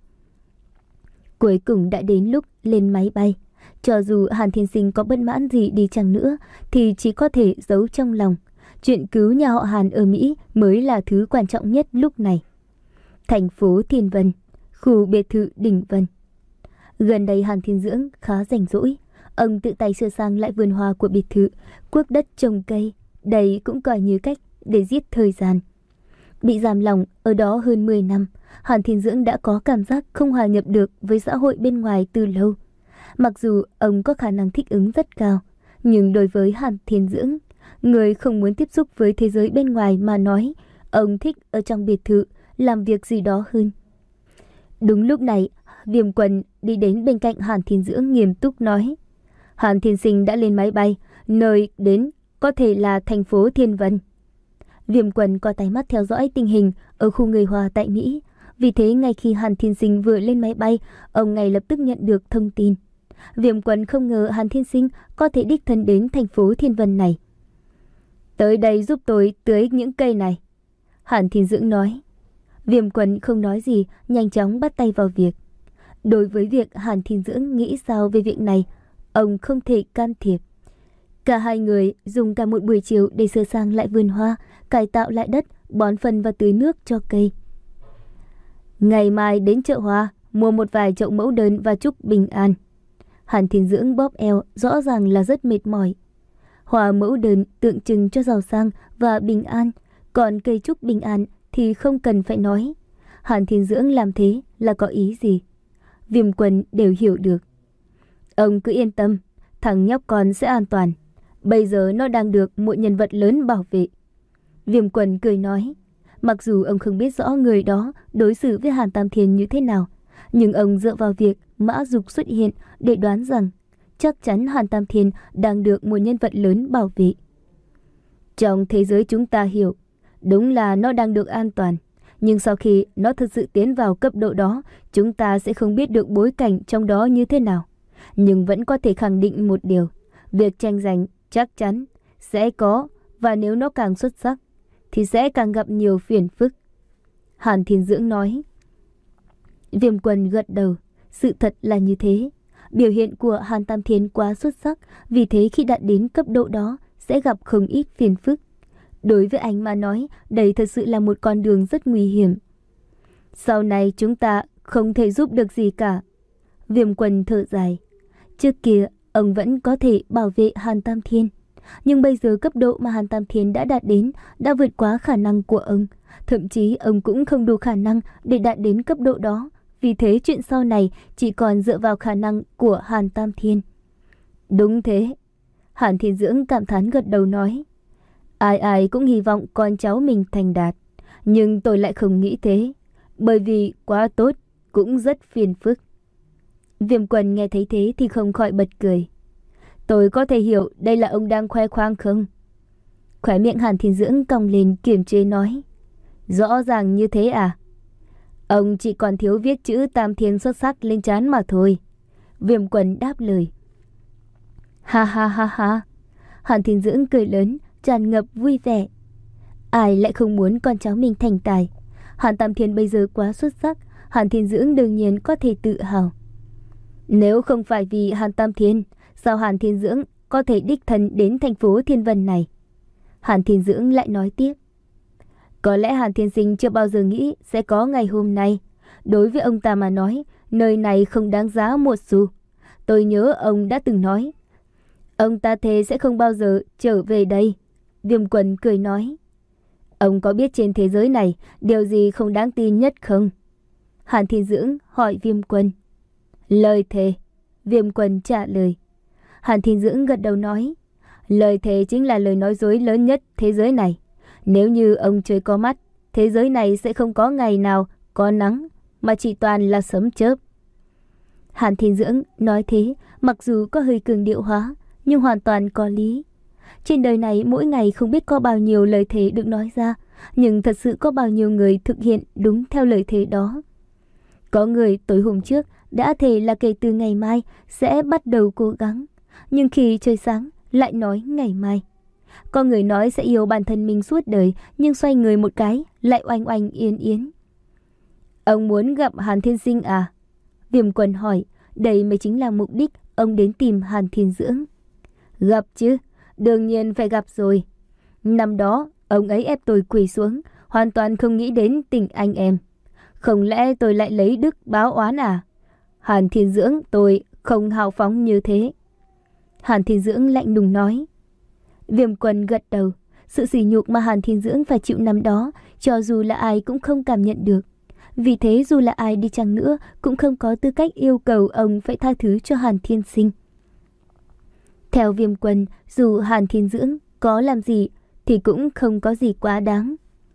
Cuối cùng đã đến lúc lên máy bay. Cho dù Hàn Thiên Sinh có bất mãn gì đi chăng nữa thì chỉ có thể giấu trong lòng. Chuyện cứu nhà họ Hàn ở Mỹ mới là thứ quan trọng nhất lúc này. Thành phố Thiên Vân, khu biệt thự Đỉnh Vân. Gần đây Hàn Thiên Dưỡng khá rảnh rỗi. Ông tự tay sửa sang lại vườn hoa của biệt thự, cuốc đất trồng cây. Đây cũng coi như cách để giết thời gian. Bị giam lòng ở đó hơn mười năm, Hàn Thiên Dưỡng đã có cảm giác không hòa nhập được với xã hội bên ngoài từ lâu. Mặc dù ông có khả năng thích ứng rất cao, nhưng đối với Hàn Thiên Dưỡng, người không muốn tiếp xúc với thế giới bên ngoài mà nói, ông thích ở trong biệt thự làm việc gì đó hơn. Đúng lúc này, Viêm Quân đi đến bên cạnh Hàn Thiên Dưỡng nghiêm túc nói: Hàn Thiên Sinh đã lên máy bay, nơi đến có thể là thành phố Thiên Vân. Viêm Quân có tay mắt theo dõi tình hình ở khu người Hoa tại Mỹ. Vì thế ngay khi Hàn Thiên Sinh vừa lên máy bay, ông ngay lập tức nhận được thông tin. Viêm Quân không ngờ Hàn Thiên Sinh có thể đích thân đến thành phố Thiên Vân này. Tới đây giúp tôi tưới những cây này, Hàn Thiên Dưỡng nói. Viêm Quân không nói gì, nhanh chóng bắt tay vào việc. Đối với việc Hàn Thiên Dưỡng nghĩ sao về việc này, ông không thể can thiệp. Cả hai người dùng cả một buổi chiều để sửa sang lại vườn hoa, cải tạo lại đất, bón phân và tưới nước cho cây. Ngày mai đến chợ hoa, mua một vài chậu mẫu đơn và chúc bình an. Hàn Thiên Dưỡng bóp eo, rõ ràng là rất mệt mỏi. Hoa mẫu đơn tượng trưng cho giàu sang và bình an, còn cây chúc bình an thì không cần phải nói. Hàn Thiên Dưỡng làm thế là có ý gì? Viêm Quân đều hiểu được. Ông cứ yên tâm, thằng nhóc con sẽ an toàn. Bây giờ nó đang được một nhân vật lớn bảo vệ. Viêm Quân cười nói. Mặc dù ông không biết rõ người đó đối xử với Hàn Tam Thiên như thế nào, nhưng ông dựa vào việc Mã Dục xuất hiện để đoán rằng chắc chắn Hàn Tam Thiên đang được một nhân vật lớn bảo vệ. Trong thế giới chúng ta hiểu, đúng là nó đang được an toàn. Nhưng sau khi nó thực sự tiến vào cấp độ đó, chúng ta sẽ không biết được bối cảnh trong đó như thế nào. Nhưng vẫn có thể khẳng định một điều, việc tranh giành chắc chắn sẽ có, và nếu nó càng xuất sắc thì sẽ càng gặp nhiều phiền phức. Hàn Thiên Dưỡng nói. Viêm Quân gật đầu, sự thật là như thế. Biểu hiện của Hàn Tam Thiên quá xuất sắc, vì thế khi đạt đến cấp độ đó sẽ gặp không ít phiền phức. Đối với anh mà nói, đây thật sự là một con đường rất nguy hiểm. Sau này chúng ta không thể giúp được gì cả. Viêm Quân thở dài. Trước kia, ông vẫn có thể bảo vệ Hàn Tam Thiên. Nhưng bây giờ cấp độ mà Hàn Tam Thiên đã đạt đến đã vượt quá khả năng của ông. Thậm chí ông cũng không đủ khả năng để đạt đến cấp độ đó. Vì thế chuyện sau này chỉ còn dựa vào khả năng của Hàn Tam Thiên. Đúng thế. Hàn Thiên Dưỡng cảm thán gật đầu nói. Ai ai cũng hy vọng con cháu mình thành đạt. Nhưng tôi lại không nghĩ thế. Bởi vì quá tốt cũng rất phiền phức. Viêm Quân nghe thấy thế thì không khỏi bật cười. Tôi có thể hiểu đây là ông đang khoe khoang không? Khóe miệng Hàn Thiên Dưỡng cong lên kiềm chế nói. Rõ ràng như thế à? Ông chỉ còn thiếu viết chữ Tam Thiên xuất sắc lên trán mà thôi. Viêm Quân đáp lời. Ha ha ha ha. Hàn Thiên Dưỡng cười lớn, tràn ngập vui vẻ. Ai lại không muốn con cháu mình thành tài? Hàn Tam Thiên bây giờ quá xuất sắc, Hàn Thiên Dưỡng đương nhiên có thể tự hào. Nếu không phải vì Hàn Tam Thiên, sao Hàn Thiên Dưỡng có thể đích thân đến thành phố Thiên Vân này? Hàn Thiên Dưỡng lại nói tiếp. Có lẽ Hàn Thiên Sinh chưa bao giờ nghĩ sẽ có ngày hôm nay. Đối với ông ta mà nói, nơi này không đáng giá một xu. Tôi nhớ ông đã từng nói, ông ta thề sẽ không bao giờ trở về đây. Viêm Quân cười nói. Ông có biết trên thế giới này điều gì không đáng tin nhất không? Hàn Thiên Dưỡng hỏi Viêm Quân. Lời thề. Viêm Quân trả lời. Hàn Thiên Dưỡng gật đầu nói. Lời thề chính là lời nói dối lớn nhất thế giới này. Nếu như ông trời có mắt, thế giới này sẽ không có ngày nào có nắng, mà chỉ toàn là sấm chớp. Hàn Thiên Dưỡng nói thế, mặc dù có hơi cường điệu hóa, nhưng hoàn toàn có lý. Trên đời này mỗi ngày không biết có bao nhiêu lời thề được nói ra, nhưng thật sự có bao nhiêu người thực hiện đúng theo lời thề đó. Có người tối hôm trước đã thề là kể từ ngày mai sẽ bắt đầu cố gắng, nhưng khi trời sáng lại nói ngày mai. Có người nói sẽ yêu bản thân mình suốt đời, nhưng xoay người một cái lại oanh oanh yến yến. Ông muốn gặp Hàn Thiên Sinh à? Viêm Quân hỏi. Đây mới chính là mục đích ông đến tìm Hàn Thiên Dưỡng. Gặp chứ, đương nhiên phải gặp rồi. Năm đó ông ấy ép tôi quỳ xuống, hoàn toàn không nghĩ đến tình anh em. Không lẽ tôi lại lấy đức báo oán à? Hàn Thiên Dưỡng tôi không hào phóng như thế. Hàn Thiên Dưỡng lạnh lùng nói. Viêm Quân gật đầu. Sự sỉ nhục mà Hàn Thiên Dưỡng phải chịu năm đó, cho dù là ai cũng không cảm nhận được. Vì thế dù là ai đi chăng nữa cũng không có tư cách yêu cầu ông phải tha thứ cho Hàn Thiên Sinh. Theo Viêm Quân, dù Hàn Thiên Dưỡng có làm gì thì cũng không có gì quá đáng.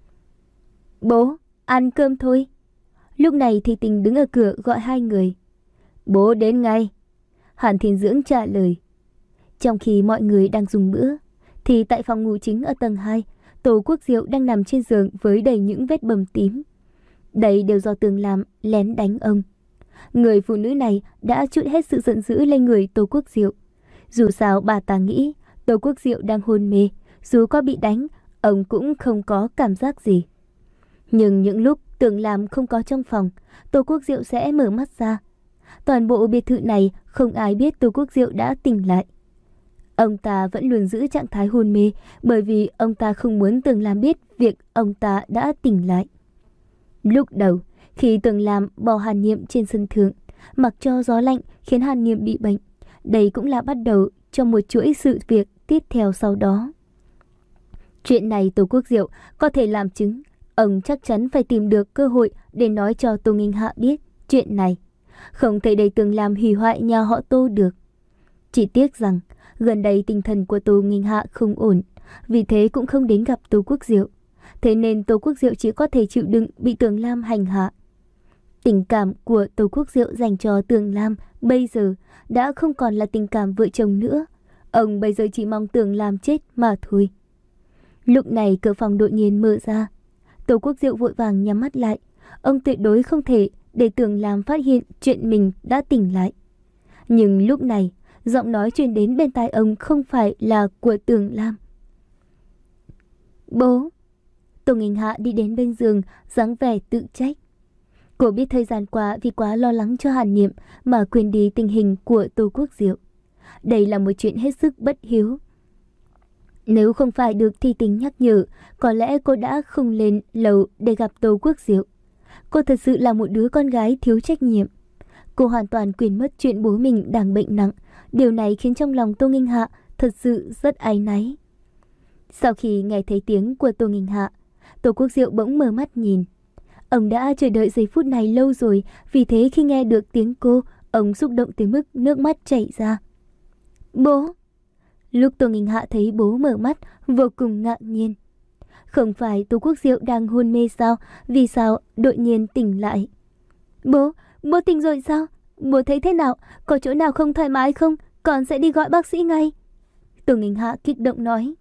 Bố, ăn cơm thôi. Lúc này thì Tình đứng ở cửa gọi hai người. Bố đến ngay. Hàn Thiên Dưỡng trả lời. Trong khi mọi người đang dùng bữa, thì tại phòng ngủ chính ở tầng hai, Tô Quốc Diệu đang nằm trên giường với đầy những vết bầm tím. Đây đều do Tường Lam lén đánh ông. Người phụ nữ này đã trút hết sự giận dữ lên người Tô Quốc Diệu. Dù sao bà ta nghĩ Tô Quốc Diệu đang hôn mê, dù có bị đánh, ông cũng không có cảm giác gì. Nhưng những lúc Tường Lam không có trong phòng, Tô Quốc Diệu sẽ mở mắt ra. Toàn bộ biệt thự này không ai biết Tô Quốc Diệu đã tỉnh lại. Ông ta vẫn luôn giữ trạng thái hôn mê, bởi vì ông ta không muốn Tường Lam biết việc ông ta đã tỉnh lại. Lúc đầu, khi Tường Lam bỏ Hàn Niệm trên sân thượng, mặc cho gió lạnh khiến Hàn Niệm bị bệnh, đây cũng là bắt đầu cho một chuỗi sự việc tiếp theo sau đó. Chuyện này Tô Quốc Diệu có thể làm chứng, ông chắc chắn phải tìm được cơ hội để nói cho Tô Nghinh Hạ biết chuyện này. Không thể để Tường Lam hủy hoại nhà họ Tô được. Chỉ tiếc rằng gần đây tinh thần của Tô Nghinh Hạ không ổn, vì thế cũng không đến gặp Tô Quốc Diệu. Thế nên Tô Quốc Diệu chỉ có thể chịu đựng bị Tường Lam hành hạ. Tình cảm của Tô Quốc Diệu dành cho Tường Lam bây giờ đã không còn là tình cảm vợ chồng nữa. Ông bây giờ chỉ mong Tường Lam chết mà thôi. Lúc này cửa phòng đột nhiên mở ra. Tô Quốc Diệu vội vàng nhắm mắt lại. Ông tuyệt đối không thể để Tường Lam phát hiện chuyện mình đã tỉnh lại. Nhưng lúc này, giọng nói truyền đến bên tai ông không phải là của Tưởng Lam. Bố. Tô Nghinh Hạ đi đến bên giường, dáng vẻ tự trách. Cô biết thời gian qua vì quá lo lắng cho Hàn Niệm mà quên đi tình hình của Tô Quốc Diệu. Đây là một chuyện hết sức bất hiếu. Nếu không phải được Thi Tính nhắc nhở, có lẽ cô đã không lên lầu để gặp Tô Quốc Diệu. Cô thật sự là một đứa con gái thiếu trách nhiệm. Cô hoàn toàn quên mất chuyện bố mình đang bệnh nặng. Điều này khiến trong lòng Tô Nghinh Hạ thật sự rất áy náy. Sau khi nghe thấy tiếng của Tô Nghinh Hạ, Tô Quốc Diệu bỗng mở mắt nhìn. Ông đã chờ đợi giây phút này lâu rồi, vì thế khi nghe được tiếng cô, ông xúc động tới mức nước mắt chảy ra. Bố! Lúc Tô Nghinh Hạ thấy bố mở mắt, vô cùng ngạc nhiên. Không phải Tô Quốc Diệu đang hôn mê sao? Vì sao đột nhiên tỉnh lại? Bố! Bố tỉnh rồi sao? Bố thấy thế nào? Có chỗ nào không thoải mái không? Con sẽ đi gọi bác sĩ ngay. Tô Nghinh Hạ kích động nói.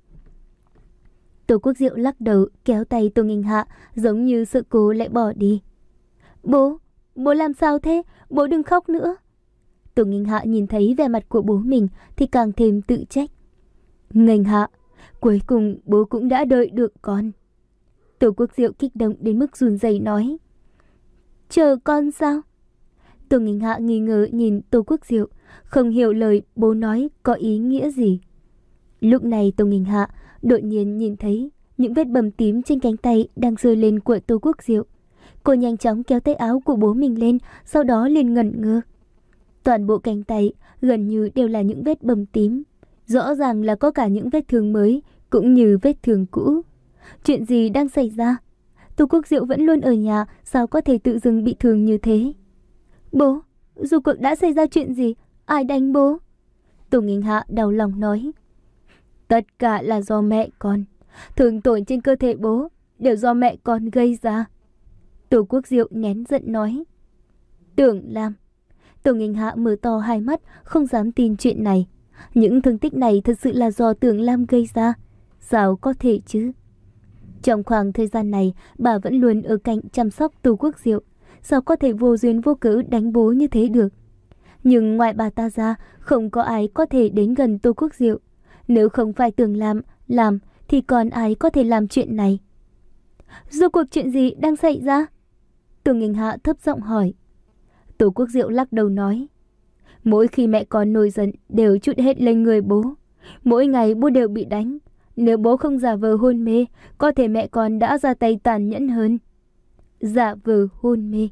Tô Quốc Diệu lắc đầu, kéo tay Tô Nghinh Hạ, giống như sợ cô lại bỏ đi. Bố! Bố làm sao thế? Bố đừng khóc nữa. Tô Nghinh Hạ nhìn thấy vẻ mặt của bố mình thì càng thêm tự trách. Nghinh Hạ, cuối cùng bố cũng đã đợi được con. Tô Quốc Diệu kích động đến mức run rẩy nói. Chờ con sao? Tô Nghinh Hạ nghi ngờ nhìn Tô Quốc Diệu, không hiểu lời bố nói có ý nghĩa gì. Lúc này Tô Nghinh Hạ đột nhiên nhìn thấy những vết bầm tím trên cánh tay đang rơi lên của Tô Quốc Diệu. Cô nhanh chóng kéo tay áo của bố mình lên, sau đó liền ngẩn ngơ. Toàn bộ cánh tay gần như đều là những vết bầm tím. Rõ ràng là có cả những vết thương mới cũng như vết thương cũ. Chuyện gì đang xảy ra? Tô Quốc Diệu vẫn luôn ở nhà, sao có thể tự dưng bị thương như thế? Bố, dù cuộc đã xảy ra chuyện gì? Ai đánh bố? Tô Nghinh Hạ đau lòng nói. Tất cả là do mẹ con. Thương tổn trên cơ thể bố đều do mẹ con gây ra. Tô Quốc Diệu nén giận nói. Tưởng Lam. Tô Nghinh Hạ mở to hai mắt, không dám tin chuyện này. Những thương tích này thật sự là do Tưởng Lam gây ra. Sao có thể chứ? Trong khoảng thời gian này, bà vẫn luôn ở cạnh chăm sóc Tô Quốc Diệu. Sao có thể vô duyên vô cớ đánh bố như thế được? Nhưng ngoài bà ta ra, không có ai có thể đến gần Tô Quốc Diệu. Nếu không phải Tưởng Lam làm, thì còn ai có thể làm chuyện này? Rốt cuộc chuyện gì đang xảy ra? Tô Nghinh Hạ thấp giọng hỏi. Tô Quốc Diệu lắc đầu nói. Mỗi khi mẹ con nổi giận đều trút hết lên người bố. Mỗi ngày bố đều bị đánh. Nếu bố không giả vờ hôn mê, có thể mẹ con đã ra tay tàn nhẫn hơn. Giả vờ hôn mê.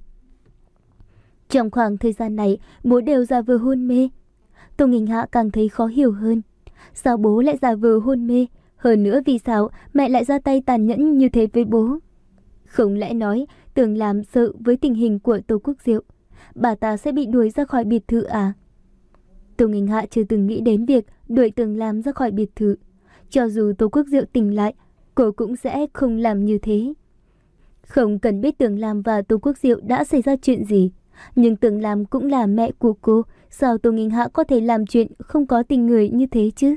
Trong khoảng thời gian này, bố đều giả vờ hôn mê. Tô Nghinh Hạ càng thấy khó hiểu hơn. Sao bố lại giả vờ hôn mê? Hơn nữa vì sao mẹ lại ra tay tàn nhẫn như thế với bố? Không lẽ nói Tưởng Lam sợ với tình hình của Tô Quốc Diệu, bà ta sẽ bị đuổi ra khỏi biệt thự à? Tô Nghinh Hạ chưa từng nghĩ đến việc đuổi Tưởng Lam ra khỏi biệt thự. Cho dù Tô Quốc Diệu tỉnh lại, cô cũng sẽ không làm như thế. Không cần biết Tưởng Lam và Tô Quốc Diệu đã xảy ra chuyện gì, nhưng Tưởng Lam cũng là mẹ của cô. Sao Tô Nghinh Hạ có thể làm chuyện không có tình người như thế chứ?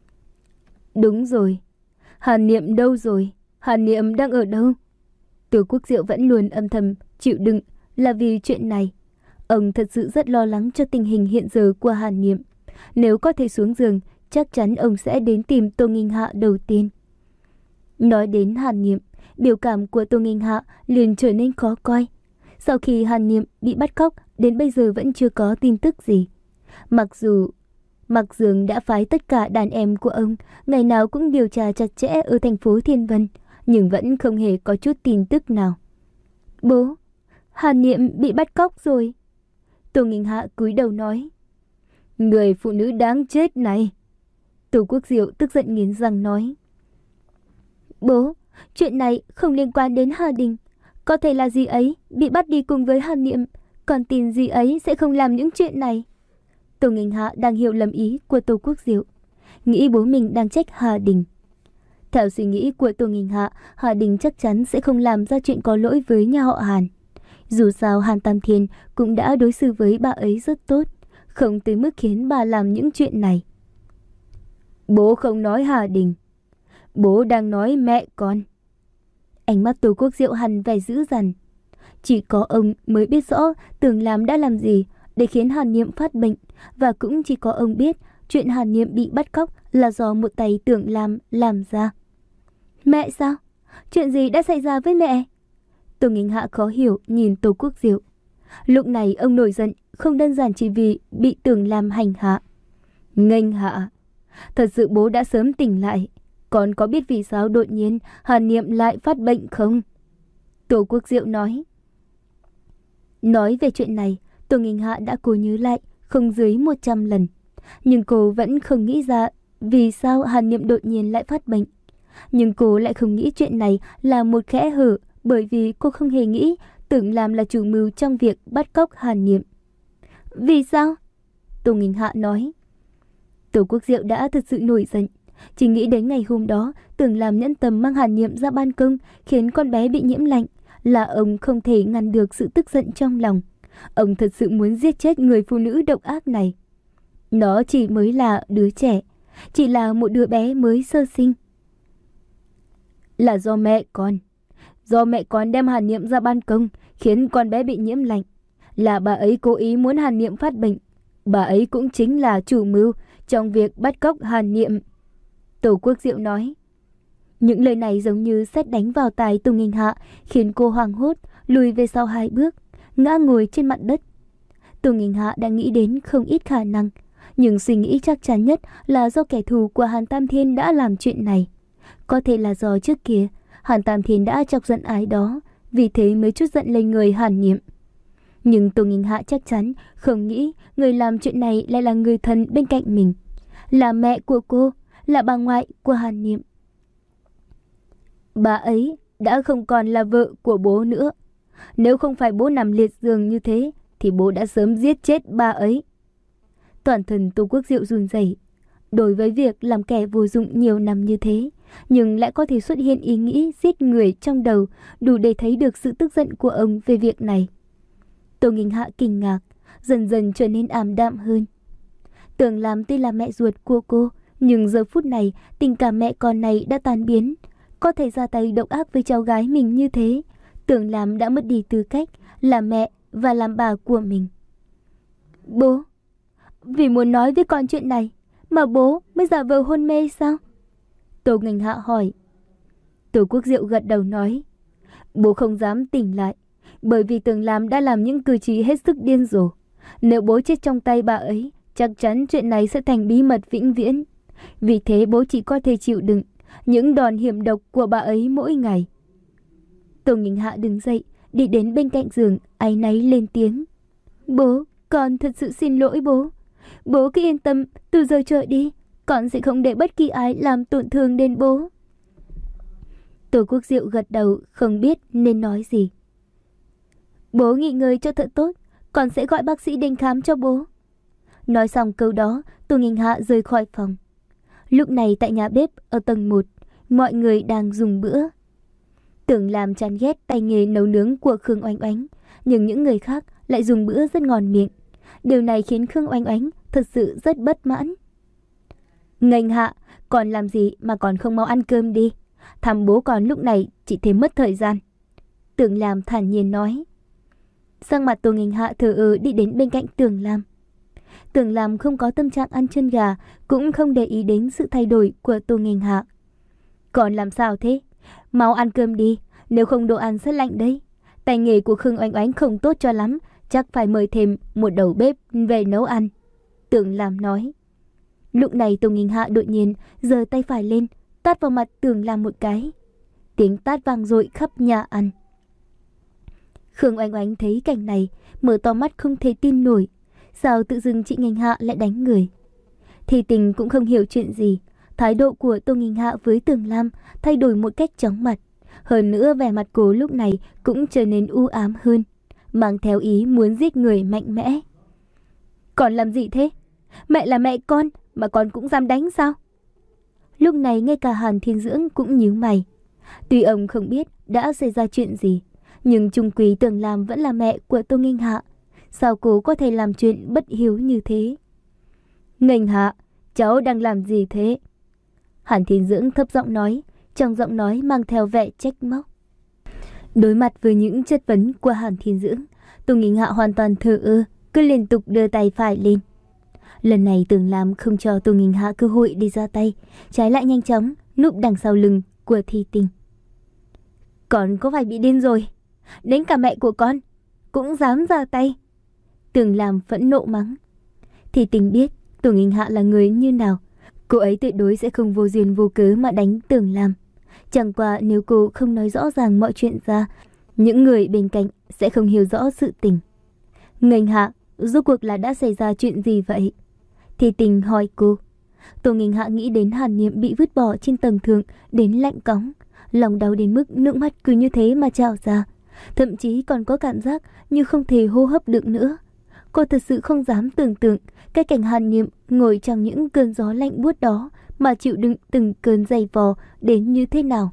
Đúng rồi. Hàn Niệm đâu rồi? Hàn Niệm đang ở đâu? Tô Quốc Diệu vẫn luôn âm thầm chịu đựng là vì chuyện này. Ông thật sự rất lo lắng cho tình hình hiện giờ của Hàn Niệm. Nếu có thể xuống giường, chắc chắn ông sẽ đến tìm Tô Nghinh Hạ đầu tiên. Nói đến Hàn Niệm, biểu cảm của Tô Nghinh Hạ liền trở nên khó coi. Sau khi Hàn Niệm bị bắt cóc, đến bây giờ vẫn chưa có tin tức gì. Mặc dù Mạc Dương đã phái tất cả đàn em của ông, ngày nào cũng điều tra chặt chẽ ở thành phố Thiên Vân, nhưng vẫn không hề có chút tin tức nào. Bố, Hàn Niệm bị bắt cóc rồi. Tô Nghinh Hạ cúi đầu nói. Người phụ nữ đáng chết này. Tô Quốc Diệu tức giận nghiến răng nói. Bố, chuyện này không liên quan đến Hà Đình. Có thể là dì ấy bị bắt đi cùng với Hàn Niệm, còn tin dì ấy sẽ không làm những chuyện này. Tô Nghinh Hạ đang hiểu lầm ý của Tô Quốc Diệu, nghĩ bố mình đang trách Hà Đình. Theo suy nghĩ của Tô Nghinh Hạ, Hà Đình chắc chắn sẽ không làm ra chuyện có lỗi với nhà họ Hàn. Dù sao Hàn Tam Thiên cũng đã đối xử với bà ấy rất tốt, không tới mức khiến bà làm những chuyện này. Bố không nói Hà Đình, bố đang nói mẹ con. Ánh mắt Tô Quốc Diệu hằn vẻ dữ dằn. Chỉ có ông mới biết rõ Tưởng Lam đã làm gì để khiến Hàn Niệm phát bệnh, và cũng chỉ có ông biết chuyện Hàn Niệm bị bắt cóc là do một tay Tưởng Lam làm ra. Mẹ sao? Chuyện gì đã xảy ra với mẹ? Tô Nghênh Hạ khó hiểu nhìn Tô Quốc Diệu. Lúc này ông nổi giận không đơn giản chỉ vì bị Tưởng Lam hành hạ. Nghênh Hạ, thật sự bố đã sớm tỉnh lại. Con có biết vì sao đột nhiên Hàn Niệm lại phát bệnh không? Tô Quốc Diệu nói. Nói về chuyện này, Tô Nghênh Hạ đã cố nhớ lại không dưới một trăm lần. Nhưng cô vẫn không nghĩ ra vì sao Hàn Niệm đột nhiên lại phát bệnh. Nhưng cô lại không nghĩ chuyện này là một kẽ hở, bởi vì cô không hề nghĩ Tưởng Lam là chủ mưu trong việc bắt cóc Hàn Niệm. Vì sao? Tô Nghênh Hạ nói. Tô Quốc Diệu đã thật sự nổi giận. Chỉ nghĩ đến ngày hôm đó Tưởng Lam nhẫn tâm mang Hàn Niệm ra ban công khiến con bé bị nhiễm lạnh, là ông không thể ngăn được sự tức giận trong lòng. Ông thật sự muốn giết chết người phụ nữ độc ác này. Nó chỉ mới là đứa trẻ, chỉ là một đứa bé mới sơ sinh. Là do mẹ con. Do mẹ con đem Hàn Niệm ra ban công khiến con bé bị nhiễm lạnh. Là bà ấy cố ý muốn Hàn Niệm phát bệnh. Bà ấy cũng chính là chủ mưu trong việc bắt cóc Hàn Niệm. Tô Quốc Diệu nói. Những lời này giống như sét đánh vào tai Tô Nghênh Hạ, khiến cô hoảng hốt lùi về sau hai bước, ngã ngồi trên mặt đất. Tô Nghênh Hạ đã nghĩ đến không ít khả năng, nhưng suy nghĩ chắc chắn nhất là do kẻ thù của Hàn Tam Thiên đã làm chuyện này. Có thể là do trước kia Hàn Tam Thiên đã chọc giận ái đó, vì thế mới chút giận lên người Hàn Niệm. Nhưng Tô Nghênh Hạ chắc chắn không nghĩ người làm chuyện này lại là người thân bên cạnh mình, là mẹ của cô, là bà ngoại của Hàn Niệm. Bà ấy đã không còn là vợ của bố nữa. Nếu không phải bố nằm liệt giường như thế thì bố đã sớm giết chết bà ấy. Toàn thân Tô Quốc Diệu run rẩy. Đối với việc làm kẻ vô dụng nhiều năm như thế, nhưng lại có thể xuất hiện ý nghĩ giết người trong đầu, đủ để thấy được sự tức giận của ông về việc này. Tô Nghênh Hạ kinh ngạc, dần dần trở nên ảm đạm hơn. Tưởng Lam tuy là mẹ ruột của cô, nhưng giờ phút này tình cảm mẹ con này đã tan biến. Có thể ra tay độc ác với cháu gái mình như thế, Tưởng Lam đã mất đi tư cách làm mẹ và làm bà của mình. Bố, vì muốn nói với con chuyện này mà bố mới giả vờ hôn mê sao? Tô Nghênh Hạ hỏi. Tô Quốc Diệu gật đầu nói. Bố không dám tỉnh lại, bởi vì Tưởng Lam đã làm những cử chỉ hết sức điên rồ. Nếu bố chết trong tay bà ấy, chắc chắn chuyện này sẽ thành bí mật vĩnh viễn. Vì thế bố chỉ có thể chịu đựng những đòn hiểm độc của bà ấy mỗi ngày. Tô Nghênh Hạ đứng dậy, đi đến bên cạnh giường, áy náy lên tiếng. Bố, con thật sự xin lỗi bố. Bố cứ yên tâm, từ giờ trở đi, con sẽ không để bất kỳ ai làm tổn thương đến bố. Tô Quốc Diệu gật đầu, không biết nên nói gì. Bố nghỉ ngơi cho thật tốt, con sẽ gọi bác sĩ đến khám cho bố. Nói xong câu đó, Tô Nghênh Hạ rời khỏi phòng. Lúc này tại nhà bếp ở tầng một, mọi người đang dùng bữa. Tưởng Lam chán ghét tay nghề nấu nướng của Khương Oanh Oánh, nhưng những người khác lại dùng bữa rất ngon miệng. Điều này khiến Khương Oanh Oánh thật sự rất bất mãn. Nghênh Hạ, còn làm gì mà còn không mau ăn cơm đi. Thăm bố con lúc này chỉ thêm mất thời gian. Tưởng Lam thản nhiên nói. Sang mặt Tô Nghênh Hạ thờ ơ đi đến bên cạnh Tưởng Lam. Tưởng Lam không có tâm trạng ăn chân gà, cũng không để ý đến sự thay đổi của Tô Nghênh Hạ. Còn làm sao thế? Mau ăn cơm đi, nếu không đồ ăn rất lạnh đấy. Tay nghề của Khương Oanh Oánh không tốt cho lắm, chắc phải mời thêm một đầu bếp về nấu ăn. Tưởng Lam nói. Lúc này Tô Nghênh Hạ đột nhiên giơ tay phải lên, tát vào mặt Tưởng Lam một cái. Tiếng tát vang dội khắp nhà ăn. Khương Oanh Oánh thấy cảnh này, mở to mắt không thể tin nổi. Sao tự dưng chị Nghênh Hạ lại đánh người? Thì Tình cũng không hiểu chuyện gì. Thái độ của Tô Nghênh Hạ với Tưởng Lam thay đổi một cách chóng mặt. Hơn nữa vẻ mặt cô lúc này cũng trở nên u ám hơn, mang theo ý muốn giết người mạnh mẽ. Còn làm gì thế? Mẹ là mẹ con mà con cũng dám đánh sao? Lúc này ngay cả Hàn Thiên Dưỡng cũng nhíu mày. Tuy ông không biết đã xảy ra chuyện gì, nhưng chung quy Tưởng Lam vẫn là mẹ của Tô Nghênh Hạ. Sao cô có thể làm chuyện bất hiếu như thế? Nghênh Hạ, cháu đang làm gì thế? Hàn Thiên Dưỡng thấp giọng nói, trong giọng nói mang theo vẻ trách móc. Đối mặt với những chất vấn của Hàn Thiên Dưỡng, Tô Nghênh Hạ hoàn toàn thờ ơ, cứ liên tục đưa tay phải lên. Lần này Tưởng Lam không cho Tô Nghinh Hạ cơ hội để ra tay, trái lại nhanh chóng núp đằng sau lưng của Thi Tình. Con có phải bị điên rồi? Đến cả mẹ của con cũng dám ra tay. Tưởng Lam phẫn nộ mắng. Thi Tình biết Tô Nghinh Hạ là người như nào, cô ấy tuyệt đối sẽ không vô duyên vô cớ mà đánh Tưởng Lam. Chẳng qua nếu cô không nói rõ ràng mọi chuyện ra, những người bên cạnh sẽ không hiểu rõ sự tình. Nghênh Hạ, rốt cuộc là đã xảy ra chuyện gì vậy? Thi Tình hỏi cô. Tô Nghinh Hạ nghĩ đến Hàn Niệm bị vứt bỏ trên tầng thượng đến lạnh cóng, lòng đau đến mức nước mắt cứ như thế mà trào ra, thậm chí còn có cảm giác như không thể hô hấp được nữa. Cô thật sự không dám tưởng tượng cái cảnh Hàn Niệm ngồi trong những cơn gió lạnh buốt đó mà chịu đựng từng cơn dày vò đến như thế nào.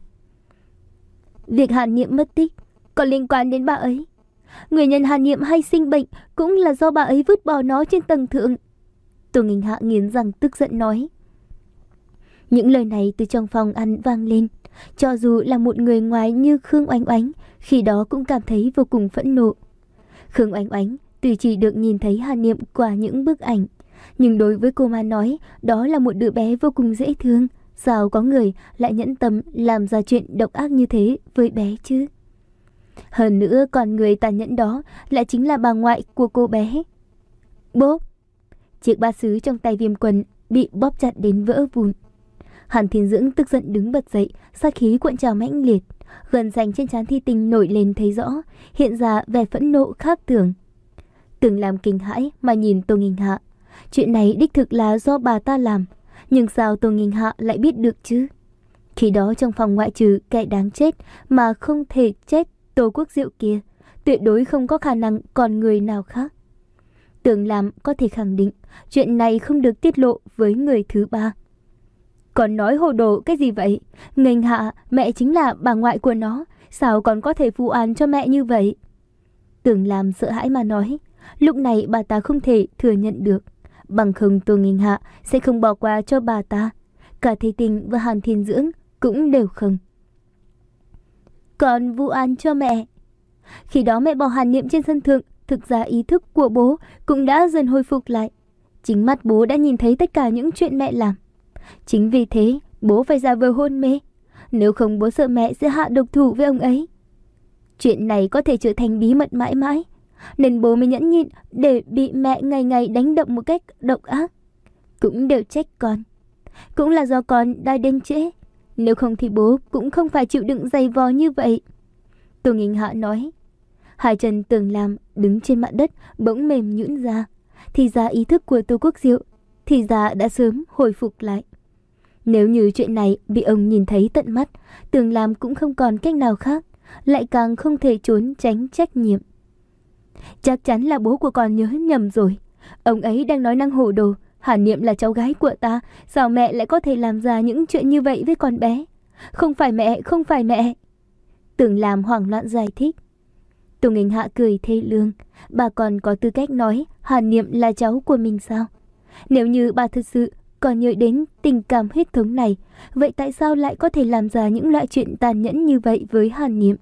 Việc Hàn Niệm mất tích có liên quan đến bà ấy. Người nhân Hàn Niệm hay sinh bệnh cũng là do bà ấy vứt bỏ nó trên tầng thượng. Tô Nghinh Hạ nghiến răng tức giận nói. Những lời này từ trong phòng ăn vang lên. Cho dù là một người ngoài như Khương Oánh Oánh, khi đó cũng cảm thấy vô cùng phẫn nộ. Khương Oánh Oánh tuy chỉ được nhìn thấy Hàn Niệm qua những bức ảnh, nhưng đối với cô mà nói, đó là một đứa bé vô cùng dễ thương. Sao có người lại nhẫn tâm làm ra chuyện độc ác như thế với bé chứ? Hơn nữa còn người tàn nhẫn đó lại chính là bà ngoại của cô bé. Bốp! Chiếc bát sứ trong tay Viêm Quân bị bóp chặt đến vỡ vụn. Hàn Thiên Dưỡng tức giận đứng bật dậy, sát khí cuộn trào mãnh liệt, gân xanh trên trán Thi Tình nổi lên thấy rõ, hiện ra vẻ phẫn nộ khác thường. Tưởng Lam kinh hãi mà nhìn Tô Nghinh Hạ. Chuyện này đích thực là do bà ta làm, nhưng sao Tô Nghinh Hạ lại biết được chứ? Khi đó trong phòng ngoại trừ kẻ đáng chết mà không thể chết Tô Quốc Diệu kia, tuyệt đối không có khả năng còn người nào khác. Tưởng Lam có thể khẳng định chuyện này không được tiết lộ với người thứ ba. Còn nói hồ đồ cái gì vậy? Nghênh Hạ, mẹ chính là bà ngoại của nó, sao còn có thể vu oan cho mẹ như vậy? Tưởng Lam sợ hãi mà nói. Lúc này bà ta không thể thừa nhận được, bằng không Tô Nghinh Hạ sẽ không bỏ qua cho bà ta. Cả Thi Tình và Hàn Thiên Dưỡng cũng đều không. Còn vu oan cho mẹ? Khi đó mẹ bỏ Hàn Niệm trên sân thượng, thực ra ý thức của bố cũng đã dần hồi phục lại. Chính mắt bố đã nhìn thấy tất cả những chuyện mẹ làm. Chính vì thế bố phải giả vờ hôn mê, nếu không bố sợ mẹ sẽ hạ độc thủ với ông ấy. Chuyện này có thể trở thành bí mật mãi mãi, nên bố mới nhẫn nhịn để bị mẹ ngày ngày đánh đập một cách độc ác. Cũng đều trách con, cũng là do con đã đến trễ, nếu không thì bố cũng không phải chịu đựng dày vò như vậy. Tô Nghinh Hạ nói. Hai chân Tưởng Lam đứng trên mặt đất bỗng mềm nhũn ra, thì ra ý thức của Tô Quốc Diệu thì ra đã sớm hồi phục lại. Nếu như chuyện này bị ông nhìn thấy tận mắt, Tưởng Lam cũng không còn cách nào khác, lại càng không thể trốn tránh trách nhiệm. Chắc chắn là bố của con nhớ nhầm rồi. Ông ấy đang nói năng hồ đồ. Hàn Niệm là cháu gái của ta, sao mẹ lại có thể làm ra những chuyện như vậy với con bé? Không phải mẹ, không phải mẹ. Tưởng Lam hoảng loạn giải thích. Tô Nghinh Hạ cười thê lương. Bà còn có tư cách nói Hàn Niệm là cháu của mình sao? Nếu như bà thực sự còn nhớ đến tình cảm huyết thống này, vậy tại sao lại có thể làm ra những loại chuyện tàn nhẫn như vậy với Hàn Niệm?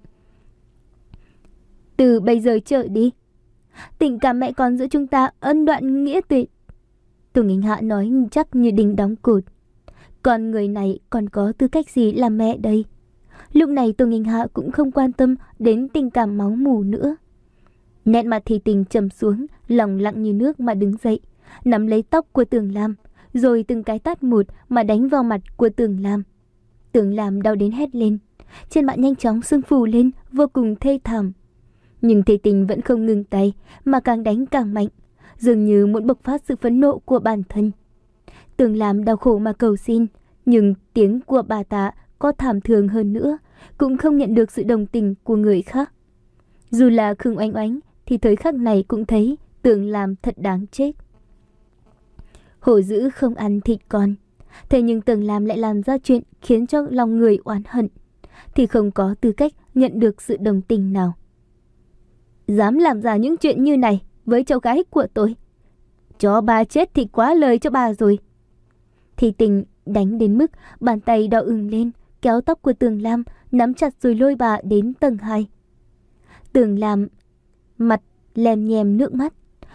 Từ bây giờ trở đi, tình cảm mẹ con giữa chúng ta ân đoạn nghĩa tuyệt. Tô Nghinh Hạ nói chắc như đinh đóng cột. Còn người này còn có tư cách gì làm mẹ đây? Lúc này Tô Nghinh Hạ cũng không quan tâm đến tình cảm máu mủ nữa. Nét mặt Thi Tình trầm xuống, lòng lặng như nước mà đứng dậy, nắm lấy tóc của Tưởng Lam, rồi từng cái tát một mà đánh vào mặt của Tưởng Lam. Tưởng Lam đau đến hét lên, trên mặt nhanh chóng sưng phù lên, vô cùng thê thảm. Nhưng Thi Tình vẫn không ngừng tay, mà càng đánh càng mạnh, dường như muốn bộc phát sự phẫn nộ của bản thân. Tưởng Lam đau khổ mà cầu xin, nhưng tiếng của bà ta có thảm thường hơn nữa, cũng không nhận được sự đồng tình của người khác. Dù là Khương Oánh Oánh thì thời khắc này cũng thấy Tưởng Lam thật đáng chết. Hổ dữ không ăn thịt con, thế nhưng Tưởng Lam lại làm ra chuyện khiến cho lòng người oán hận, thì không có tư cách nhận được sự đồng tình nào. Dám làm ra những chuyện như này với cháu gái của tôi, cho bà chết thì quá lời cho bà rồi. Thi Tình đánh đến mức bàn tay đỏ ửng lên, kéo tóc của Tưởng Lam, nắm chặt rồi lôi bà đến tầng hai. Tưởng Lam mặt lem nhem nước mắt,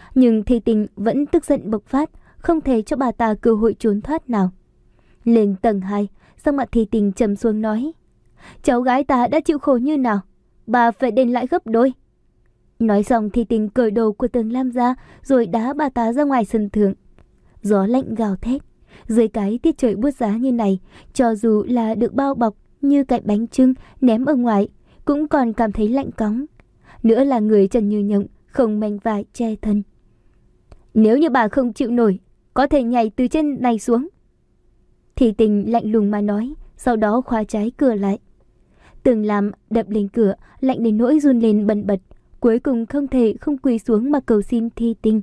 Nhưng Thi Tình vẫn tức giận bộc phát, không thể cho bà ta cơ hội trốn thoát nào. Lên tầng hai, sắc mặt Thi Tình trầm xuống nói: cháu gái ta đã chịu khổ như nào, bà phải đền lại gấp đôi. Nói xong Thi Tình cởi đồ của Tường Lam ra, rồi đá bà ta ra ngoài sân thượng. Gió lạnh gào thét. Dưới cái tiết trời buốt giá như này, cho dù là được bao bọc như cái bánh chưng ném ở ngoài, cũng còn cảm thấy lạnh cóng. Nữa là người trần như nhộng, không manh vải che thân. Nếu như bà không chịu nổi, có thể nhảy từ trên này xuống. Thi Tình lạnh lùng mà nói, sau đó khóa trái cửa lại. Tường Lam đập lên cửa, lạnh đến nỗi run lên bần bật, cuối cùng không thể không quỳ xuống mà cầu xin Thi Tình.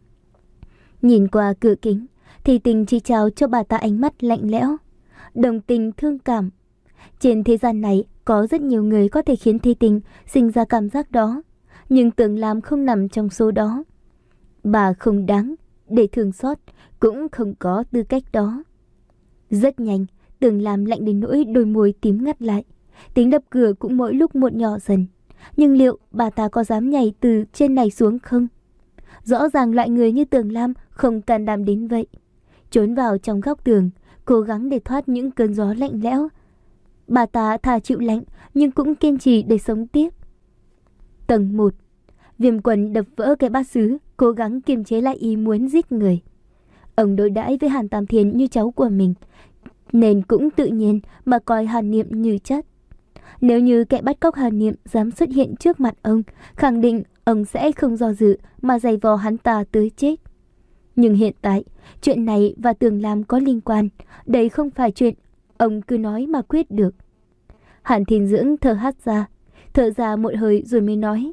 Nhìn qua cửa kính, Thi Tình chỉ chào cho bà ta ánh mắt lạnh lẽo, đồng tình thương cảm. Trên thế gian này có rất nhiều người có thể khiến Thi Tình sinh ra cảm giác đó, nhưng Tường Lam không nằm trong số đó. Bà không đáng để thương xót, cũng không có tư cách đó. Rất nhanh, Tường Lam lạnh đến nỗi đôi môi tím ngắt lại. Tiếng đập cửa cũng mỗi lúc một nhỏ dần. Nhưng liệu bà ta có dám nhảy từ trên này xuống không? Rõ ràng loại người như Tường Lam không can đảm đến vậy. Trốn vào trong góc tường, cố gắng để thoát những cơn gió lạnh lẽo. Bà ta thà chịu lạnh nhưng cũng kiên trì để sống tiếp. Tầng một, Viêm Quần đập vỡ cái bát sứ, cố gắng kiềm chế lại ý muốn giết người. Ông đối đãi với Hàn Tam Thiên như cháu của mình, nên cũng tự nhiên mà coi Hàn Niệm như chất. Nếu như kẻ bắt cóc Hàn Niệm dám xuất hiện trước mặt ông, khẳng định ông sẽ không do dự mà giày vò hắn ta tới chết. Nhưng hiện tại, chuyện này và Tường Lam có liên quan, đây không phải chuyện ông cứ nói mà quyết được. Hàn Thiên Dưỡng thở hắt ra, thở ra một hơi rồi mới nói: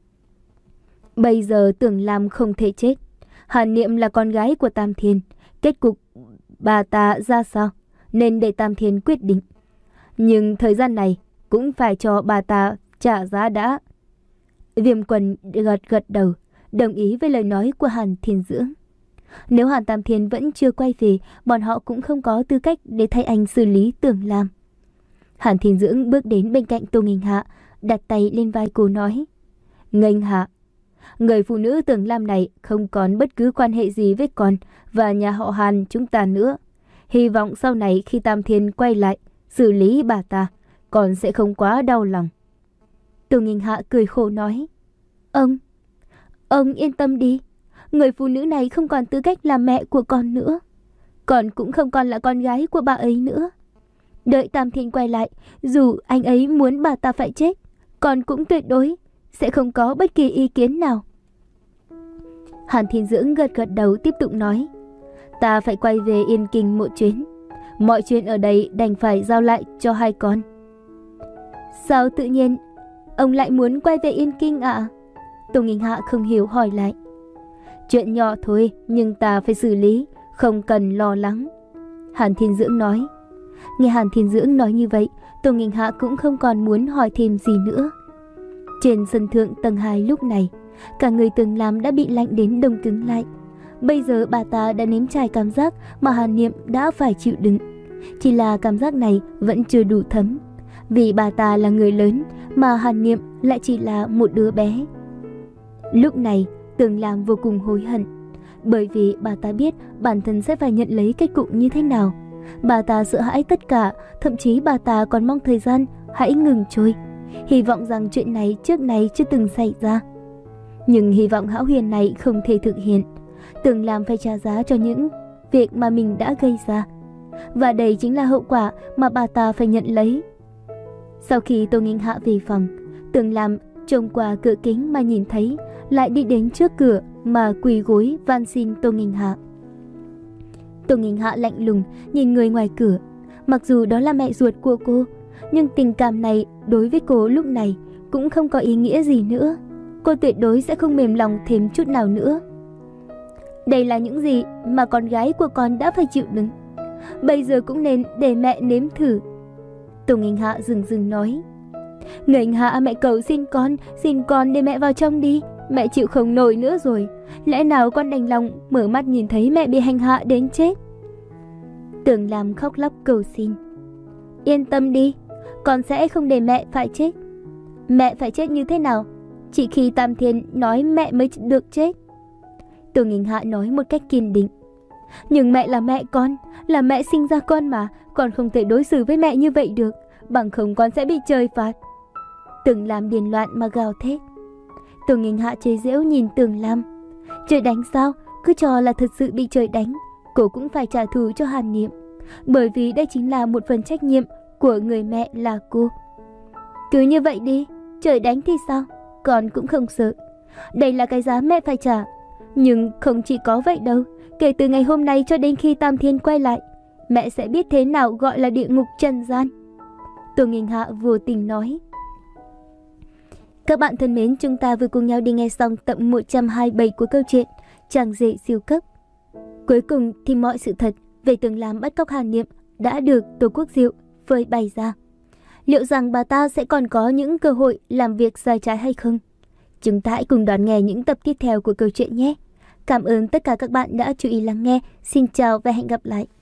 bây giờ Tường Lam không thể chết. Hàn Niệm là con gái của Tam Thiên, kết cục bà ta ra sao nên để Tam Thiên quyết định. Nhưng thời gian này cũng phải cho bà ta trả giá đã. Viêm Quần gật gật đầu, đồng ý với lời nói của Hàn Thiên Dưỡng. Nếu Hàn Tam Thiên vẫn chưa quay về, bọn họ cũng không có tư cách để thay anh xử lý Tường Lam. Hàn Thiên Dưỡng bước đến bên cạnh Tô Nghênh Hạ, đặt tay lên vai cô nói: Nghênh Hạ, người phụ nữ Tường Lam này không còn bất cứ quan hệ gì với con và nhà họ Hàn chúng ta nữa. Hy vọng sau này khi Tam Thiên quay lại xử lý bà ta, con sẽ không quá đau lòng. Tô Nghênh Hạ cười khổ nói: Ông, ông yên tâm đi. Người phụ nữ này không còn tư cách làm mẹ của con nữa. Con cũng không còn là con gái của bà ấy nữa. Đợi Tam Thiên quay lại, dù anh ấy muốn bà ta phải chết, con cũng tuyệt đối sẽ không có bất kỳ ý kiến nào. Hàn Thiên Dưỡng gật gật đầu tiếp tục nói: Ta phải quay về Yên Kinh một chuyến. Mọi chuyện ở đây đành phải giao lại cho hai con. Sao tự nhiên ông lại muốn quay về Yên Kinh ạ? À? Tô Nghênh Hạ không hiểu hỏi lại. Chuyện nhỏ thôi, nhưng ta phải xử lý, không cần lo lắng. Hàn Thiên Dưỡng nói. Nghe Hàn Thiên Dưỡng nói như vậy, Tô Nghênh Hạ cũng không còn muốn hỏi thêm gì nữa. Trên sân thượng tầng hai lúc này, cả người Tường Lam đã bị lạnh đến đông cứng lại. Bây giờ bà ta đã nếm trải cảm giác mà Hàn Niệm đã phải chịu đựng. Chỉ là cảm giác này vẫn chưa đủ thấm, vì bà ta là người lớn mà Hàn Niệm lại chỉ là một đứa bé. Lúc này Tường Lam vô cùng hối hận, bởi vì bà ta biết bản thân sẽ phải nhận lấy kết cục như thế nào. Bà ta sợ hãi tất cả, thậm chí bà ta còn mong thời gian hãy ngừng trôi, hy vọng rằng chuyện này trước này chưa từng xảy ra. Nhưng hy vọng hão huyền này không thể thực hiện. Tường Lam phải trả giá cho những việc mà mình đã gây ra, và đây chính là hậu quả mà bà ta phải nhận lấy. Sau khi Tô Nghênh Hạ về phòng, Tường Lam trông qua cửa kính mà nhìn thấy, lại đi đến trước cửa mà quỳ gối van xin Tô Nghênh Hạ. Tô Nghênh Hạ lạnh lùng nhìn người ngoài cửa. Mặc dù đó là mẹ ruột của cô, nhưng tình cảm này đối với cô lúc này cũng không có ý nghĩa gì nữa. Cô tuyệt đối sẽ không mềm lòng thêm chút nào nữa. Đây là những gì mà con gái của con đã phải chịu đựng, bây giờ cũng nên để mẹ nếm thử. Tô Nghênh Hạ dừng dừng nói. Nghênh Hạ, mẹ cầu xin con, xin con để mẹ vào trong đi. Mẹ chịu không nổi nữa rồi. Lẽ nào con đành lòng mở mắt nhìn thấy mẹ bị hành hạ đến chết? Tường Lam khóc lóc cầu xin. Yên tâm đi, con sẽ không để mẹ phải chết. Mẹ phải chết như thế nào? Chỉ khi Tam Thiên nói mẹ mới được chết. Tô Nghinh Hạ nói một cách kiên định. Nhưng mẹ là mẹ con, là mẹ sinh ra con mà, con không thể đối xử với mẹ như vậy được, bằng không con sẽ bị trời phạt. Tưởng Lam điên loạn mà gào thét. Tô Nghinh Hạ chế giễu nhìn Tưởng Lam. Trời đánh sao? Cứ cho là thật sự bị trời đánh, cô cũng phải trả thù cho Hàn Niệm, bởi vì đây chính là một phần trách nhiệm của người mẹ là cô. Cứ như vậy đi, trời đánh thì sao? Con cũng không sợ. Đây là cái giá mẹ phải trả. Nhưng không chỉ có vậy đâu, kể từ ngày hôm nay cho đến khi Tam Thiên quay lại, mẹ sẽ biết thế nào gọi là địa ngục trần gian. Tô Nghinh Hạ vô tình nói. Các bạn thân mến, chúng ta vừa cùng nhau đi nghe xong tập một trăm hai mươi bảy của câu chuyện Chàng rể siêu cấp. Cuối cùng thì mọi sự thật về Tưởng Lam bắt cóc Hàn Niệm đã được Tô Quốc Diệu phơi bày ra. Liệu rằng bà ta sẽ còn có những cơ hội làm việc sai trái hay không? Chúng ta hãy cùng đón nghe những tập tiếp theo của câu chuyện nhé. Cảm ơn tất cả các bạn đã chú ý lắng nghe. Xin chào và hẹn gặp lại.